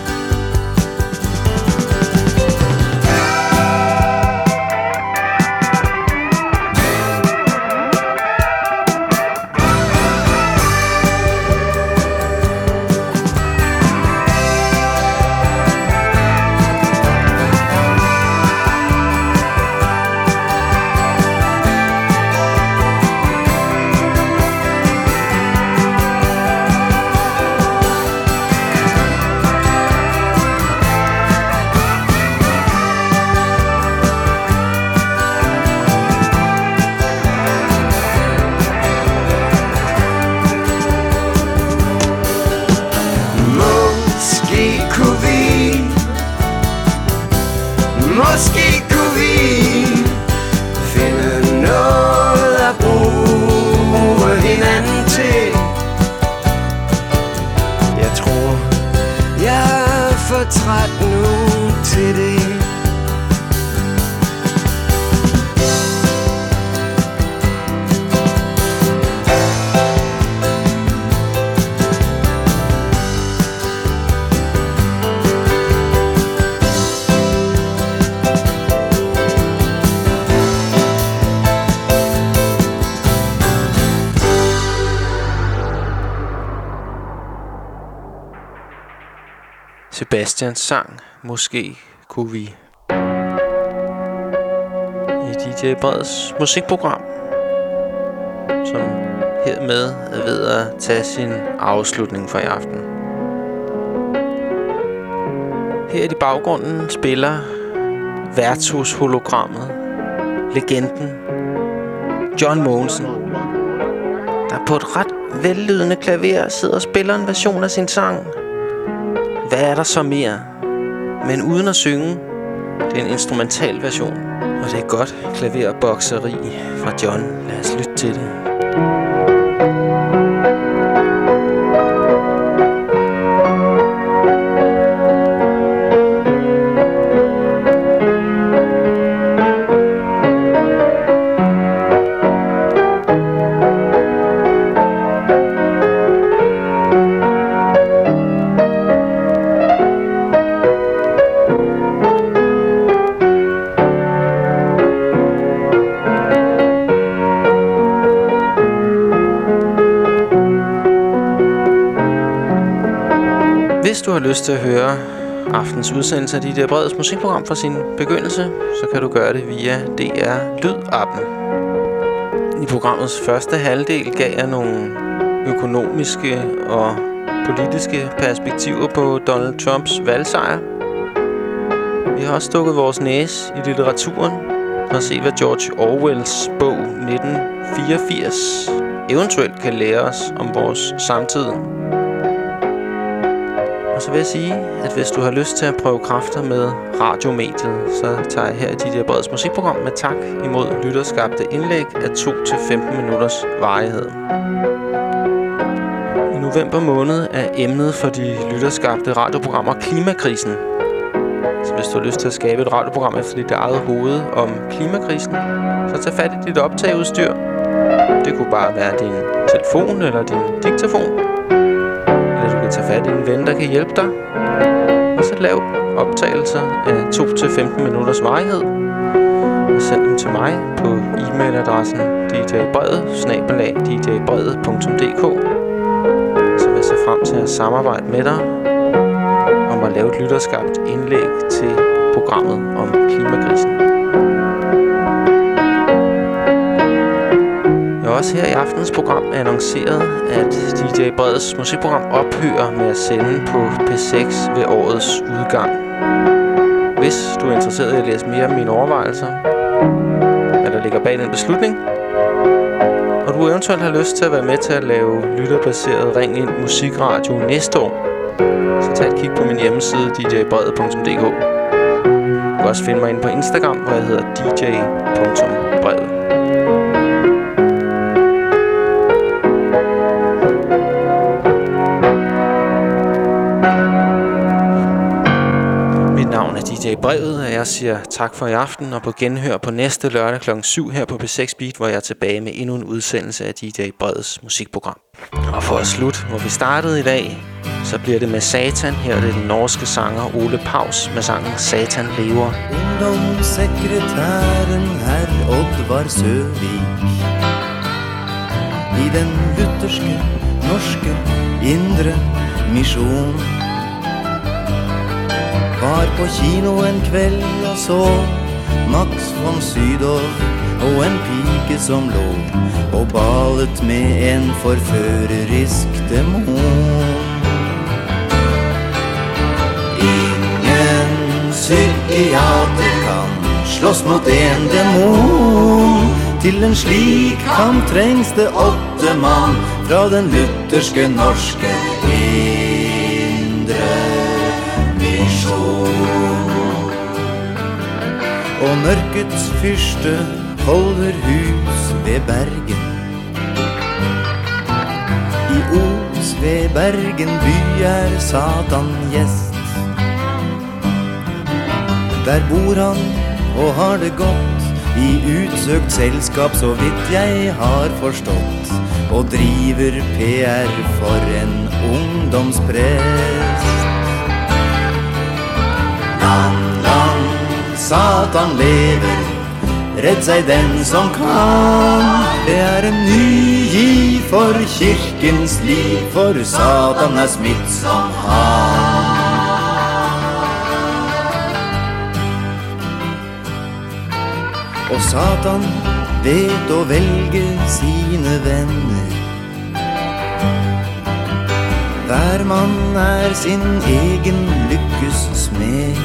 A: Sebastians sang. Måske kunne vi i D J Breds musikprogram, som hermed er ved at tage sin afslutning for i aften. Her i baggrunden spiller værtshushologrammet, legenden John Mogensen, der på et ret vellydende klaver sidder og spiller en version af sin sang. Hvad er der så mere? Men uden at synge. Det er en instrumental version, og det er godt klaverbokseri fra John. Lad os lytte til det. Hvis du har lyst til at høre aftens udsendelse af D J Breds musikprogram fra sin begyndelse, så kan du gøre det via D R Lyd-appen. I programmets første halvdel gav jeg nogle økonomiske og politiske perspektiver på Donald Trumps valgsejr. Vi har også stukket vores næse i litteraturen for at se, hvad George Orwells bog nitten fireogfirs eventuelt kan lære os om vores samtid. Og så vil jeg sige, at hvis du har lyst til at prøve kræfter med radiomediet, så tager jeg her i D J Breds musikprogram med tak imod lytterskabte indlæg af to til femten minutters varighed. I november måned er emnet for de lytterskabte radioprogrammer klimakrisen. Så hvis du har lyst til at skabe et radioprogram efter dit eget hoved om klimakrisen, så tag fat i dit optageudstyr. Det kunne bare være din telefon eller din diktafon. Eller du kan tage fat i en ven, der kan hjælpe dig. Og så lav optagelser af to til femten minutters varighed. Og send dem til mig på e-mailadressen d j brede bindestreg d j brede punktum d k. Så vil jeg se frem til at samarbejde med dig om at lave et lytterskabt indlæg til programmet om klimakrisen. Jeg har også her i aftens program annonceret, at D J Breds musikprogram ophører med at sende på P seks ved årets udgang. Hvis du er interesseret i at læse mere om mine overvejelser, hvad der ligger bag den beslutning, og du eventuelt har lyst til at være med til at lave lytterbaseret ring ind musikradio næste år, så tag et kig på min hjemmeside d j brede punktum d k. Du kan også finde mig inde på Instagram, hvor jeg hedder d j punktum brede. Mit navn er D J Brevet, og jeg siger tak for i aften og på genhør på næste lørdag klokken syv her på P seks Beat, hvor jeg er tilbage med endnu en udsendelse af D J Breds musikprogram. Og for at slutte, hvor vi startede i dag, så bliver det med Satan. Her er det den norske sanger Ole Paus med sangen Satan lever.
P: Ungdomssekretæren herr Oddvar Søvik i den lutherske, norske, indre mission var på kino en kveld og så Max von Sydow og en pike som lå og balet med en forførerisk dæmon. Ingen psykiater kan slåss mot en dæmon. Til en slik kamp trengs det åtte mann fra den lutherske norske indre mission. Og mørkets fyrste holder hus ved Bergen. I Os ved Bergen by er Satan gjest. Der bor han og har det godt i utsøkt selskap, så vidt jeg har forstått, og driver P R for en ungdomsprest. Land, land, Satan lever, redd seg den som kan. Det er en ny giv for kirkens liv, for Satan er smittsom han. Og Satan vet å velge sine venner. Hver mann er sin egen lykkes smed.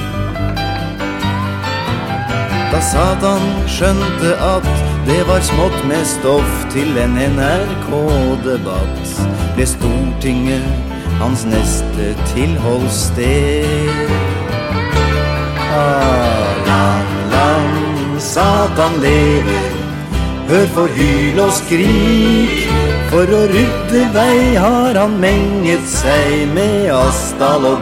P: Da Satan skjønte at det var smått med stoff til en N R K-debatt, ble Stortinget hans neste tilholdssted. Ah, lang, lang, Satan lever, hør for hyl og skrik. For å rydde vei har han menget seg med Asdal og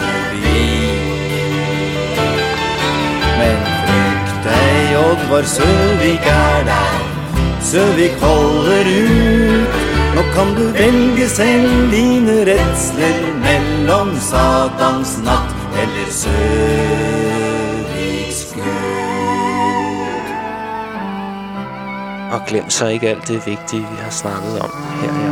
P: Bondevik. Men frykt deg, Oddvar Søvik er der, Søvik holder ut. Nå kan du velge selv dine redsler mellom Satans natt eller Søviks Gud.
A: Og glem så ikke alt det vigtige, vi har snakket om her i